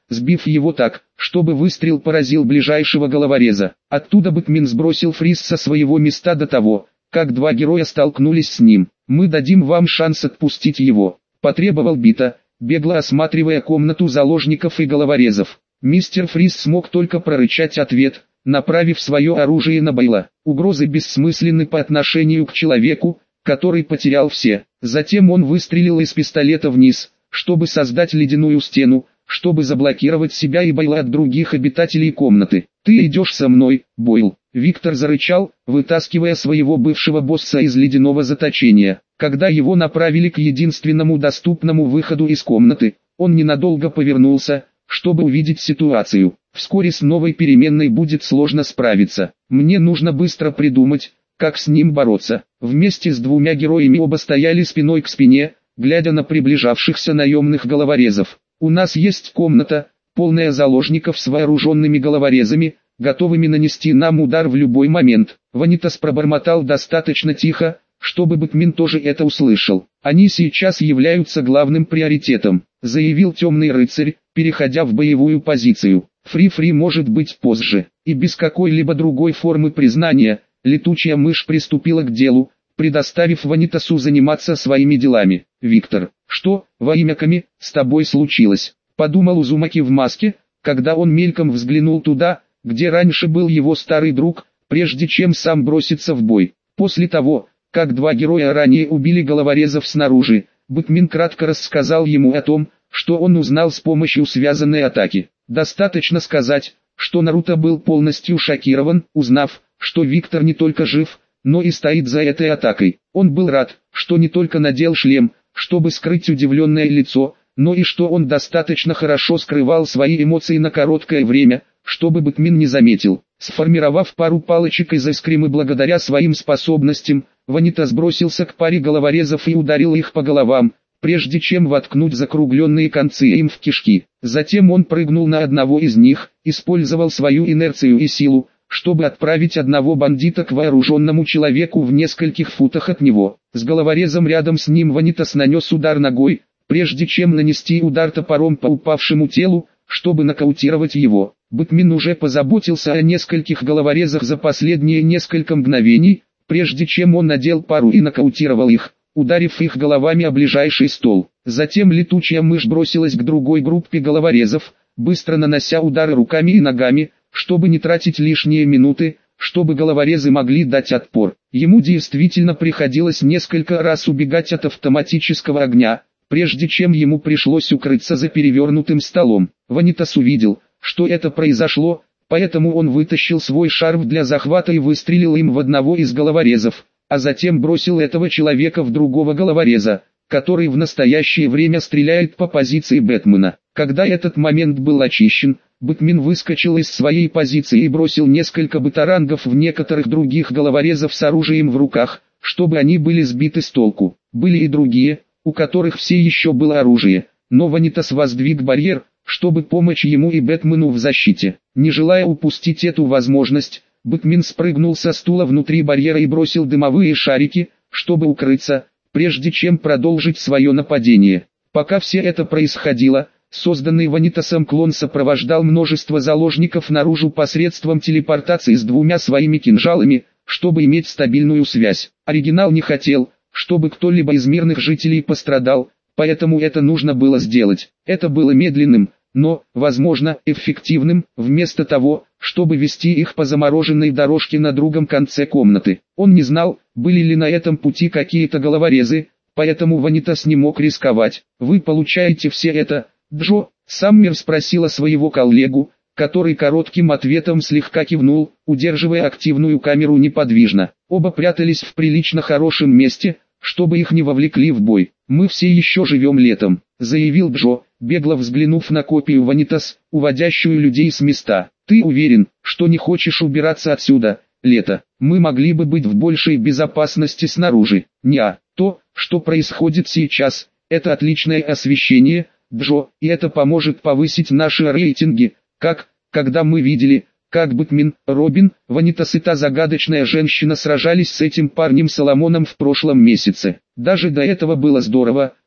A: сбив его так, чтобы выстрел поразил ближайшего головореза. Оттуда Бэтмен сбросил Фриз со своего места до того, как два героя столкнулись с ним. «Мы дадим вам шанс отпустить его», — потребовал Бита, бегло осматривая комнату заложников и головорезов. Мистер Фриз смог только прорычать ответ, направив свое оружие на Байла. Угрозы бессмысленны по отношению к человеку, который потерял все. Затем он выстрелил из пистолета вниз, чтобы создать ледяную стену, чтобы заблокировать себя и Байла от других обитателей комнаты. «Ты идешь со мной, Бойл», — Виктор зарычал, вытаскивая своего бывшего босса из ледяного заточения. Когда его направили к единственному доступному выходу из комнаты, он ненадолго повернулся, чтобы увидеть ситуацию. Вскоре с новой переменной будет сложно справиться. Мне нужно быстро придумать, как с ним бороться. Вместе с двумя героями оба стояли спиной к спине, глядя на приближавшихся наемных головорезов. «У нас есть комната, полная заложников с вооруженными головорезами, готовыми нанести нам удар в любой момент». Ванитас пробормотал достаточно тихо, чтобы Бэтмен тоже это услышал. «Они сейчас являются главным приоритетом», — заявил Темный Рыцарь, переходя в боевую позицию. «Фри-Фри может быть позже». И без какой-либо другой формы признания, летучая мышь приступила к делу, предоставив Ванитасу заниматься своими делами. «Виктор, что, во имя Ками, с тобой случилось?» — подумал Узумаки в маске, когда он мельком взглянул туда, где раньше был его старый друг, прежде чем сам броситься в бой. После того, как два героя ранее убили головорезов снаружи, Бэтмен кратко рассказал ему о том, что он узнал с помощью связанной атаки. Достаточно сказать, что Наруто был полностью шокирован, узнав, что Виктор не только жив, но и стоит за этой атакой. Он был рад, что не только надел шлем, чтобы скрыть удивленное лицо, но и что он достаточно хорошо скрывал свои эмоции на короткое время, чтобы Бэтмен не заметил. Сформировав пару палочек из эскримы благодаря своим способностям, Ванитас бросился к паре головорезов и ударил их по головам, прежде чем воткнуть закругленные концы им в кишки. Затем он прыгнул на одного из них, использовал свою инерцию и силу, чтобы отправить одного бандита к вооруженному человеку в нескольких футах от него. С головорезом рядом с ним Ванитас нанес удар ногой, прежде чем нанести удар топором по упавшему телу, чтобы нокаутировать его. Бэтмен уже позаботился о нескольких головорезах за последние несколько мгновений, прежде чем он надел пару и нокаутировал их, ударив их головами о ближайший стол. Затем летучая мышь бросилась к другой группе головорезов, быстро нанося удары руками и ногами, чтобы не тратить лишние минуты, чтобы головорезы могли дать отпор. Ему действительно приходилось несколько раз убегать от автоматического огня, прежде чем ему пришлось укрыться за перевернутым столом. Ванитас увидел, что это произошло, поэтому он вытащил свой шарф для захвата и выстрелил им в одного из головорезов, а затем бросил этого человека в другого головореза, который в настоящее время стреляет по позиции Бэтмена. Когда этот момент был очищен, Бэтмен выскочил из своей позиции и бросил несколько батарангов в некоторых других головорезов с оружием в руках, чтобы они были сбиты с толку. Были и другие, у которых все еще было оружие, но Ванитас воздвиг барьер, чтобы помочь ему и Бэтмену в защите. Не желая упустить эту возможность, Бэтмен спрыгнул со стула внутри барьера и бросил дымовые шарики, чтобы укрыться, прежде чем продолжить свое нападение. Пока все это происходило, созданный Ванитасом клон сопровождал множество заложников наружу посредством телепортации с двумя своими кинжалами, чтобы иметь стабильную связь. Оригинал не хотел, чтобы кто-либо из мирных жителей пострадал, поэтому это нужно было сделать. Это было медленным, но, возможно, эффективным, вместо того, чтобы вести их по замороженной дорожке на другом конце комнаты. Он не знал, были ли на этом пути какие-то головорезы, поэтому Ванитас не мог рисковать. «Вы получаете все это, Джо?» Саммер спросила своего коллегу, который коротким ответом слегка кивнул, удерживая активную камеру неподвижно. Оба прятались в прилично хорошем месте, чтобы их не вовлекли в бой. «Мы все еще живем летом», — заявил Джо, бегло взглянув на копию Ванитас, уводящую людей с места. «Ты уверен, что не хочешь убираться отсюда, Лето? Мы могли бы быть в большей безопасности снаружи». «Неа, то, что происходит сейчас, это отличное освещение, Джо, и это поможет повысить наши рейтинги, как, когда мы видели, как Бэтмен, Робин, Ванитас и та загадочная женщина сражались с этим парнем Соломоном в прошлом месяце. Даже до этого было здорово,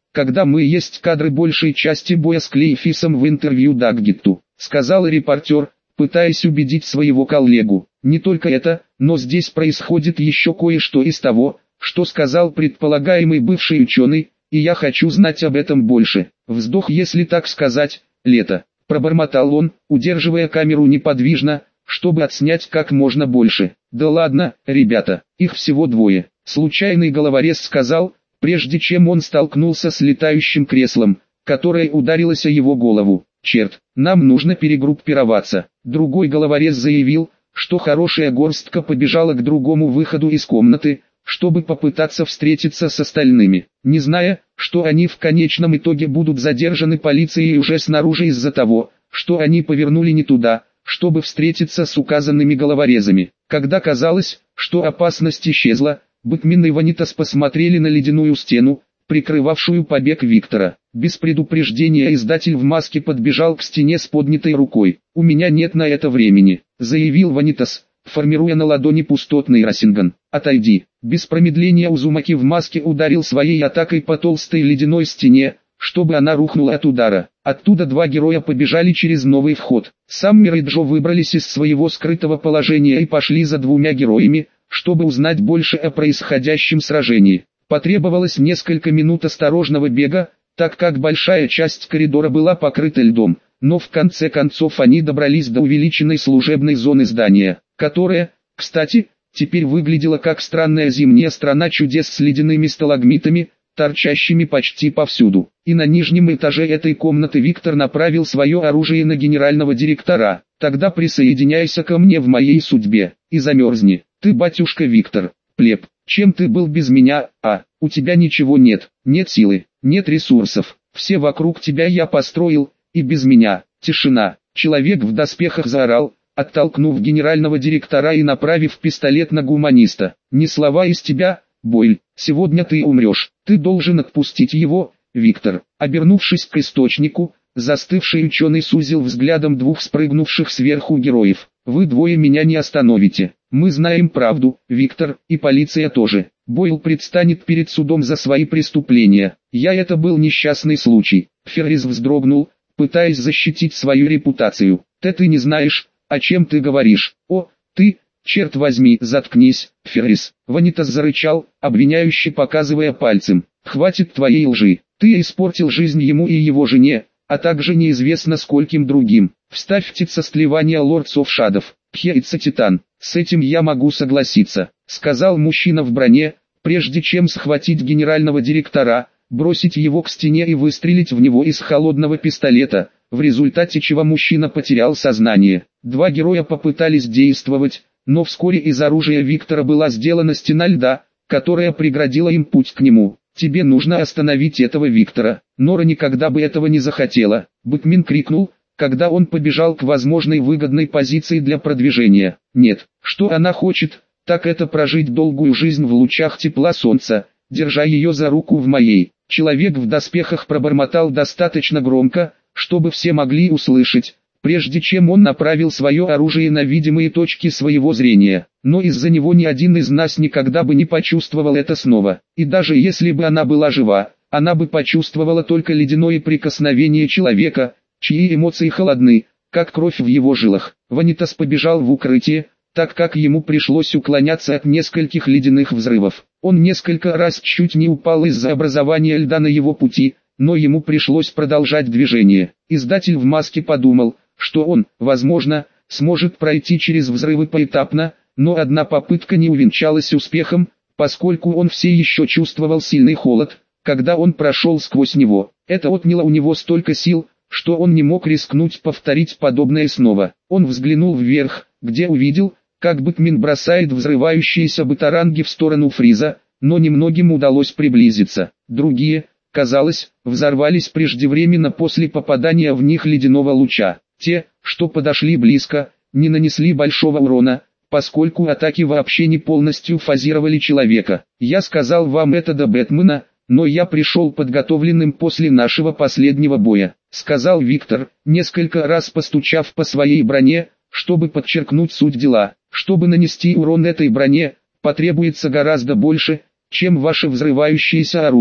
A: когда мы есть кадры большей части боя с Клейфисом в интервью Даггетту», — сказал репортер, пытаясь убедить своего коллегу. «Не только это, но здесь происходит еще кое-что из того, что сказал предполагаемый бывший ученый, и я хочу знать об этом больше». «Вздох, если так сказать, Лето», — пробормотал он, удерживая камеру неподвижно, чтобы отснять как можно больше. «Да ладно, ребята, их всего двое», — случайный головорез сказал, прежде чем он столкнулся с летающим креслом, которое ударилось о его голову. «Черт, нам нужно перегруппироваться». Другой головорез заявил, что хорошая горстка побежала к другому выходу из комнаты, чтобы попытаться встретиться с остальными, не зная, что они в конечном итоге будут задержаны полицией уже снаружи из-за того, что они повернули не туда, чтобы встретиться с указанными головорезами. Когда казалось, что опасность исчезла, Бэтмен и Ванитас посмотрели на ледяную стену, прикрывавшую побег Виктора. Без предупреждения издатель в маске подбежал к стене с поднятой рукой. «У меня нет на это времени», — заявил Ванитас, формируя на ладони пустотный Рассенган. «Отойди». Без промедления Узумаки в маске ударил своей атакой по толстой ледяной стене, чтобы она рухнула от удара. Оттуда два героя побежали через новый вход. Саммер и Джо выбрались из своего скрытого положения и пошли за двумя героями, чтобы узнать больше о происходящем сражении. Потребовалось несколько минут осторожного бега, так как большая часть коридора была покрыта льдом, но в конце концов они добрались до увеличенной служебной зоны здания, которая, кстати, теперь выглядела как странная зимняя страна чудес с ледяными сталагмитами, торчащими почти повсюду. И на нижнем этаже этой комнаты Виктор направил свое оружие на генерального директора. «Тогда присоединяйся ко мне в моей судьбе, и замерзни. Ты, батюшка Виктор, плеб, чем ты был без меня, а, у тебя ничего нет, нет силы, нет ресурсов, все вокруг тебя я построил, и без меня». Тишина. Человек в доспехах заорал, оттолкнув генерального директора и направив пистолет на гуманиста. «Не слова из тебя, Бойль, сегодня ты умрешь, ты должен отпустить его, Виктор». Обернувшись к источнику, застывший ученый сузил взглядом двух спрыгнувших сверху героев. «Вы двое меня не остановите. Мы знаем правду, Виктор, и полиция тоже. Бойл предстанет перед судом за свои преступления. Я это был несчастный случай». Феррис вздрогнул, пытаясь защитить свою репутацию. «Ты ты не знаешь, о чем ты говоришь. О, ты, черт возьми, заткнись, Феррис». Ванитас зарычал, обвиняюще показывая пальцем. «Хватит твоей лжи. Ты испортил жизнь ему и его жене, а также неизвестно скольким другим. Вставьте состлевание Lords of Shadow, Пхейца Титан». «С этим я могу согласиться», — сказал мужчина в броне, прежде чем схватить генерального директора, бросить его к стене и выстрелить в него из холодного пистолета, в результате чего мужчина потерял сознание. Два героя попытались действовать, но вскоре из оружия Виктора была сделана стена льда, которая преградила им путь к нему. «Тебе нужно остановить этого Виктора». Нора никогда бы этого не захотела. Бэтмен крикнул, когда он побежал к возможной выгодной позиции для продвижения. «Нет, что она хочет, так это прожить долгую жизнь в лучах тепла солнца, держа ее за руку в моей». Человек в доспехах пробормотал достаточно громко, чтобы все могли услышать, прежде чем он направил свое оружие на видимые точки своего зрения. «Но из-за него ни один из нас никогда бы не почувствовал это снова. И даже если бы она была жива, она бы почувствовала только ледяное прикосновение человека, чьи эмоции холодны, как кровь в его жилах». Ванитас побежал в укрытие, так как ему пришлось уклоняться от нескольких ледяных взрывов. Он несколько раз чуть не упал из-за образования льда на его пути, но ему пришлось продолжать движение. Издатель в маске подумал, что он, возможно, сможет пройти через взрывы поэтапно, но одна попытка не увенчалась успехом, поскольку он все еще чувствовал сильный холод, когда он прошел сквозь него. Это отняло у него столько сил, что он не мог рискнуть повторить подобное снова. Он взглянул вверх, где увидел, как Бэтмен бросает взрывающиеся батаранги в сторону Фриза, но немногим удалось приблизиться. Другие, казалось, взорвались преждевременно после попадания в них ледяного луча. Те, что подошли близко, не нанесли большого урона, поскольку атаки вообще не полностью фазировали человека. «Я сказал вам это до Бэтмена, но я пришел подготовленным после нашего последнего боя», — сказал Виктор, несколько раз постучав по своей броне, чтобы подчеркнуть суть дела. «Чтобы нанести урон этой броне, потребуется гораздо больше, чем ваше взрывающееся оружие.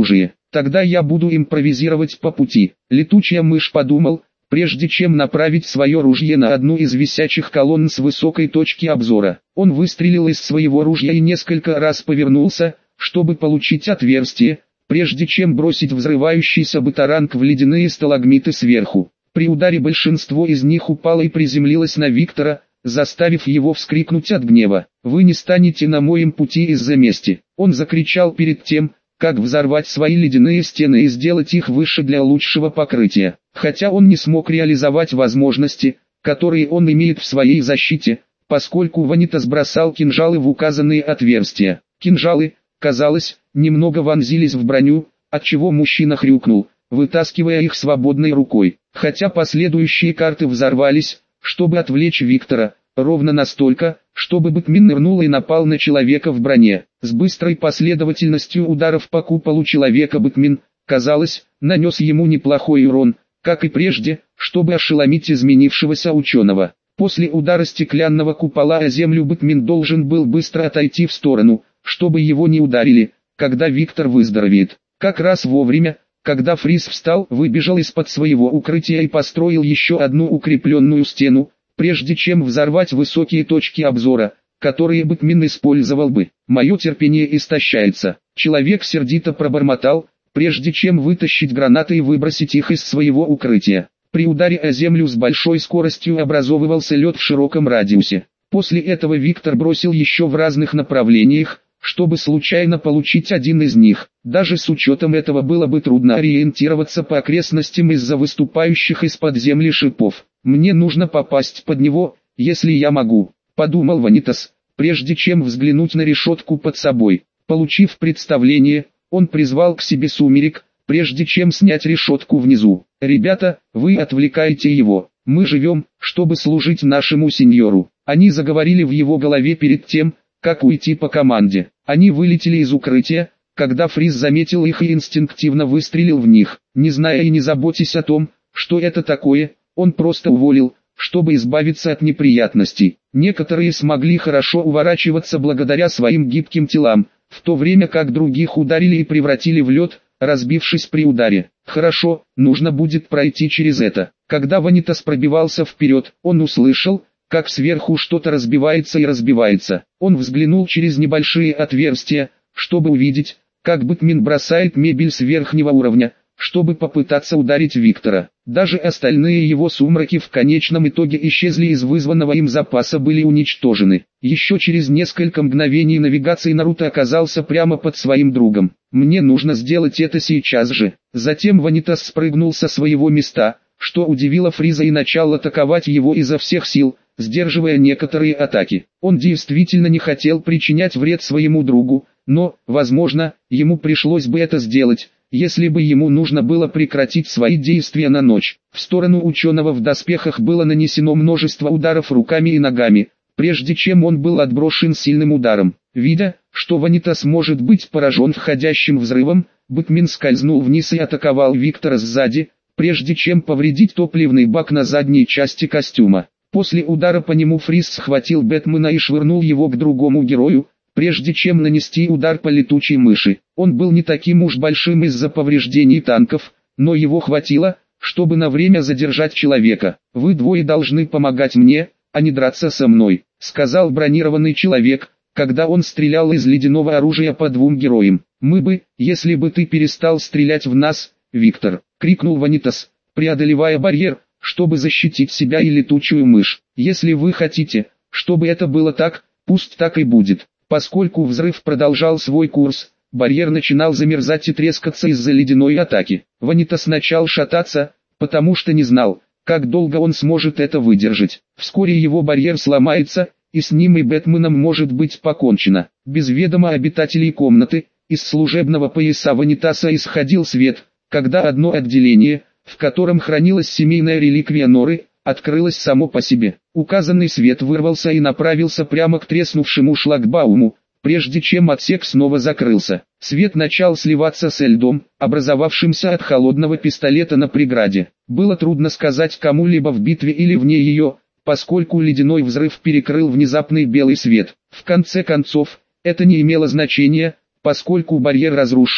A: Тогда я буду импровизировать по пути. Летучая мышь подумал, прежде чем направить свое ружье на одну из висячих колонн с высокой точки обзора. Он выстрелил из своего ружья и несколько раз повернулся, чтобы получить отверстие, прежде чем бросить взрывающийся батаранг в ледяные сталагмиты сверху. При ударе большинство из них упало и приземлилось на Виктора, заставив его вскрикнуть от гнева. «Вы не станете на моем пути из-за мести!» Он закричал перед тем, как взорвать свои ледяные стены и сделать их выше для лучшего покрытия. Хотя он не смог реализовать возможности, которые он имеет в своей защите, поскольку Ванитас бросал кинжалы в указанные отверстия. Кинжалы, казалось, немного вонзились в броню, отчего мужчина хрюкнул, вытаскивая их свободной рукой. Хотя последующие карты взорвались, чтобы отвлечь Виктора, ровно настолько, чтобы Бэтмен нырнул и напал на человека в броне. С быстрой последовательностью ударов по куполу человека Бэтмен, казалось, нанес ему неплохой урон, как и прежде, чтобы ошеломить изменившегося ученого. После удара стеклянного купола о землю Бэтмен должен был быстро отойти в сторону, чтобы его не ударили, когда Виктор выздоровеет. Как раз вовремя, когда Фриз встал, выбежал из-под своего укрытия и построил еще одну укрепленную стену, прежде чем взорвать высокие точки обзора, которые Бэтмен использовал бы. «Мое терпение истощается». Человек сердито пробормотал, прежде чем вытащить гранаты и выбросить их из своего укрытия. При ударе о землю с большой скоростью образовывался лед в широком радиусе. После этого Виктор бросил еще в разных направлениях, чтобы случайно получить один из них. Даже с учетом этого было бы трудно ориентироваться по окрестностям из-за выступающих из-под земли шипов. «Мне нужно попасть под него, если я могу», — подумал Ванитас, прежде чем взглянуть на решетку под собой. Получив представление, он призвал к себе сумерек, прежде чем снять решетку внизу. «Ребята, вы отвлекаете его. Мы живем, чтобы служить нашему сеньору». Они заговорили в его голове перед тем, как уйти по команде. Они вылетели из укрытия, когда Фриз заметил их и инстинктивно выстрелил в них. Не зная и не заботясь о том, что это такое, он просто уволил, чтобы избавиться от неприятностей. Некоторые смогли хорошо уворачиваться благодаря своим гибким телам, в то время как других ударили и превратили в лед, разбившись при ударе. Хорошо, нужно будет пройти через это. Когда Ванитас пробивался вперед, он услышал, как сверху что-то разбивается и разбивается. Он взглянул через небольшие отверстия, чтобы увидеть, как Бэтмен бросает мебель с верхнего уровня, чтобы попытаться ударить Виктора. Даже остальные его сумраки в конечном итоге исчезли, из вызванного им запаса были уничтожены. Еще через несколько мгновений навигации Наруто оказался прямо под своим другом. «Мне нужно сделать это сейчас же». Затем Ванитас спрыгнул со своего места, что удивило Фриза, и начал атаковать его изо всех сил, сдерживая некоторые атаки. Он действительно не хотел причинять вред своему другу, но, возможно, ему пришлось бы это сделать, если бы ему нужно было прекратить свои действия на ночь. В сторону ученого в доспехах было нанесено множество ударов руками и ногами, прежде чем он был отброшен сильным ударом. Видя, что Ванитас может быть поражен входящим взрывом, Бэтмен скользнул вниз и атаковал Виктора сзади, прежде чем повредить топливный бак на задней части костюма. После удара по нему Фриз схватил Бэтмена и швырнул его к другому герою, прежде чем нанести удар по летучей мыши. Он был не таким уж большим из-за повреждений танков, но его хватило, чтобы на время задержать человека. «Вы двое должны помогать мне, а не драться со мной», — сказал бронированный человек, когда он стрелял из ледяного оружия по двум героям. «Мы бы, если бы ты перестал стрелять в нас, Виктор», — крикнул Ванитас, преодолевая барьер, чтобы защитить себя и летучую мышь. «Если вы хотите, чтобы это было так, пусть так и будет». Поскольку взрыв продолжал свой курс, барьер начинал замерзать и трескаться из-за ледяной атаки. Ванитас начал шататься, потому что не знал, как долго он сможет это выдержать. Вскоре его барьер сломается, и с ним и Бэтменом может быть покончено. Без ведома обитателей комнаты, из служебного пояса Ванитаса исходил свет, когда одно отделение, в котором хранилась семейная реликвия Норы, открылось само по себе. Указанный свет вырвался и направился прямо к треснувшему шлагбауму, прежде чем отсек снова закрылся. Свет начал сливаться с льдом, образовавшимся от холодного пистолета на преграде. Было трудно сказать кому-либо в битве или вне ее, поскольку ледяной взрыв перекрыл внезапный белый свет. В конце концов, это не имело значения, поскольку барьер разрушился,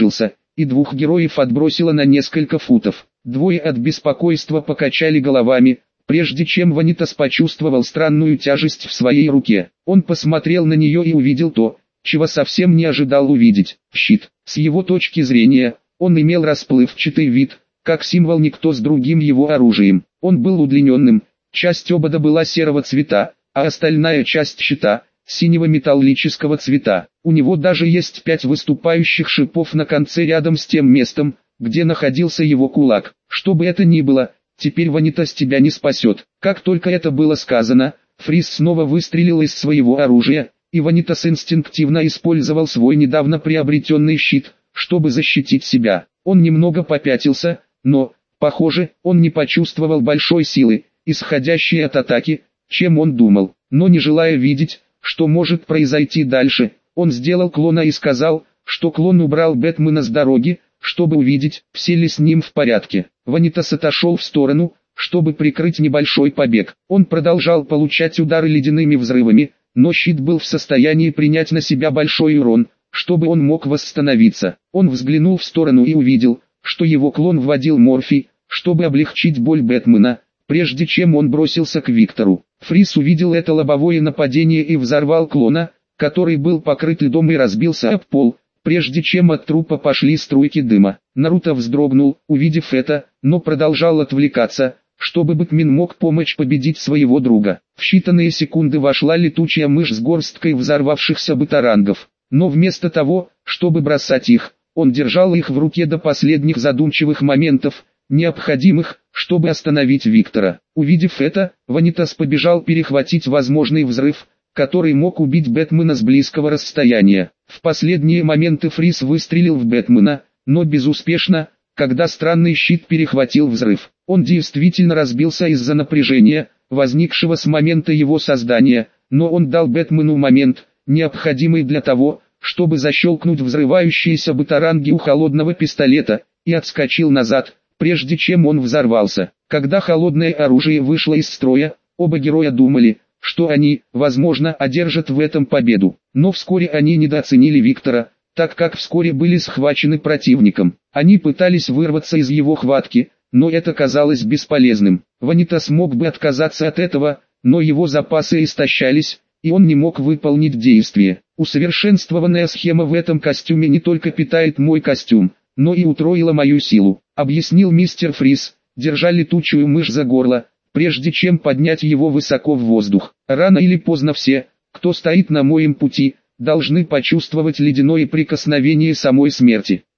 A: и двух героев отбросило на несколько футов. Двое от беспокойства покачали головами, прежде чем Ванитас почувствовал странную тяжесть в своей руке. Он посмотрел на нее и увидел то, чего совсем не ожидал увидеть. Щит. С его точки зрения, он имел расплывчатый вид, как символ никто с другим его оружием. Он был удлиненным, часть обода была серого цвета, а остальная часть щита – синего металлического цвета. У него даже есть пять выступающих шипов на конце рядом с тем местом, где находился его кулак. Что бы это ни было, теперь Ванитас тебя не спасет. Как только это было сказано, Фрис снова выстрелил из своего оружия, и Ванитас инстинктивно использовал свой недавно приобретенный щит, чтобы защитить себя. Он немного попятился, но, похоже, он не почувствовал большой силы, исходящей от атаки, чем он думал. Но не желая видеть, что может произойти дальше, он сделал клона и сказал, что клон убрал Бэтмена с дороги, чтобы увидеть, все ли с ним в порядке. Ванитас отошел в сторону, чтобы прикрыть небольшой побег. Он продолжал получать удары ледяными взрывами, но щит был в состоянии принять на себя большой урон, чтобы он мог восстановиться. Он взглянул в сторону и увидел, что его клон вводил морфий, чтобы облегчить боль Бэтмена, прежде чем он бросился к Виктору. Фрис увидел это лобовое нападение и взорвал клона, который был покрыт льдом и разбился об пол, прежде чем от трупа пошли струйки дыма. Наруто вздрогнул, увидев это, но продолжал отвлекаться, чтобы Бэтмен мог помочь победить своего друга. В считанные секунды вошла летучая мышь с горсткой взорвавшихся батарангов, но вместо того, чтобы бросать их, он держал их в руке до последних задумчивых моментов, необходимых, чтобы остановить Виктора. Увидев это, Ванитас побежал перехватить возможный взрыв, который мог убить Бэтмена с близкого расстояния. В последние моменты Фрис выстрелил в Бэтмена, но безуспешно, когда странный щит перехватил взрыв. Он действительно разбился из-за напряжения, возникшего с момента его создания, но он дал Бэтмену момент, необходимый для того, чтобы защелкнуть взрывающиеся батаранги у холодного пистолета, и отскочил назад, прежде чем он взорвался. Когда холодное оружие вышло из строя, оба героя думали, что они, возможно, одержат в этом победу. Но вскоре они недооценили Виктора, так как вскоре были схвачены противником. Они пытались вырваться из его хватки, но это казалось бесполезным. Ванитас мог бы отказаться от этого, но его запасы истощались, и он не мог выполнить действие. Усовершенствованная схема в этом костюме не только питает мой костюм, но и утроила мою силу, объяснил мистер Фрис, держа летучую мышь за горло, прежде чем поднять его высоко в воздух. Рано или поздно все, кто стоит на моем пути, должны почувствовать ледяное прикосновение самой смерти.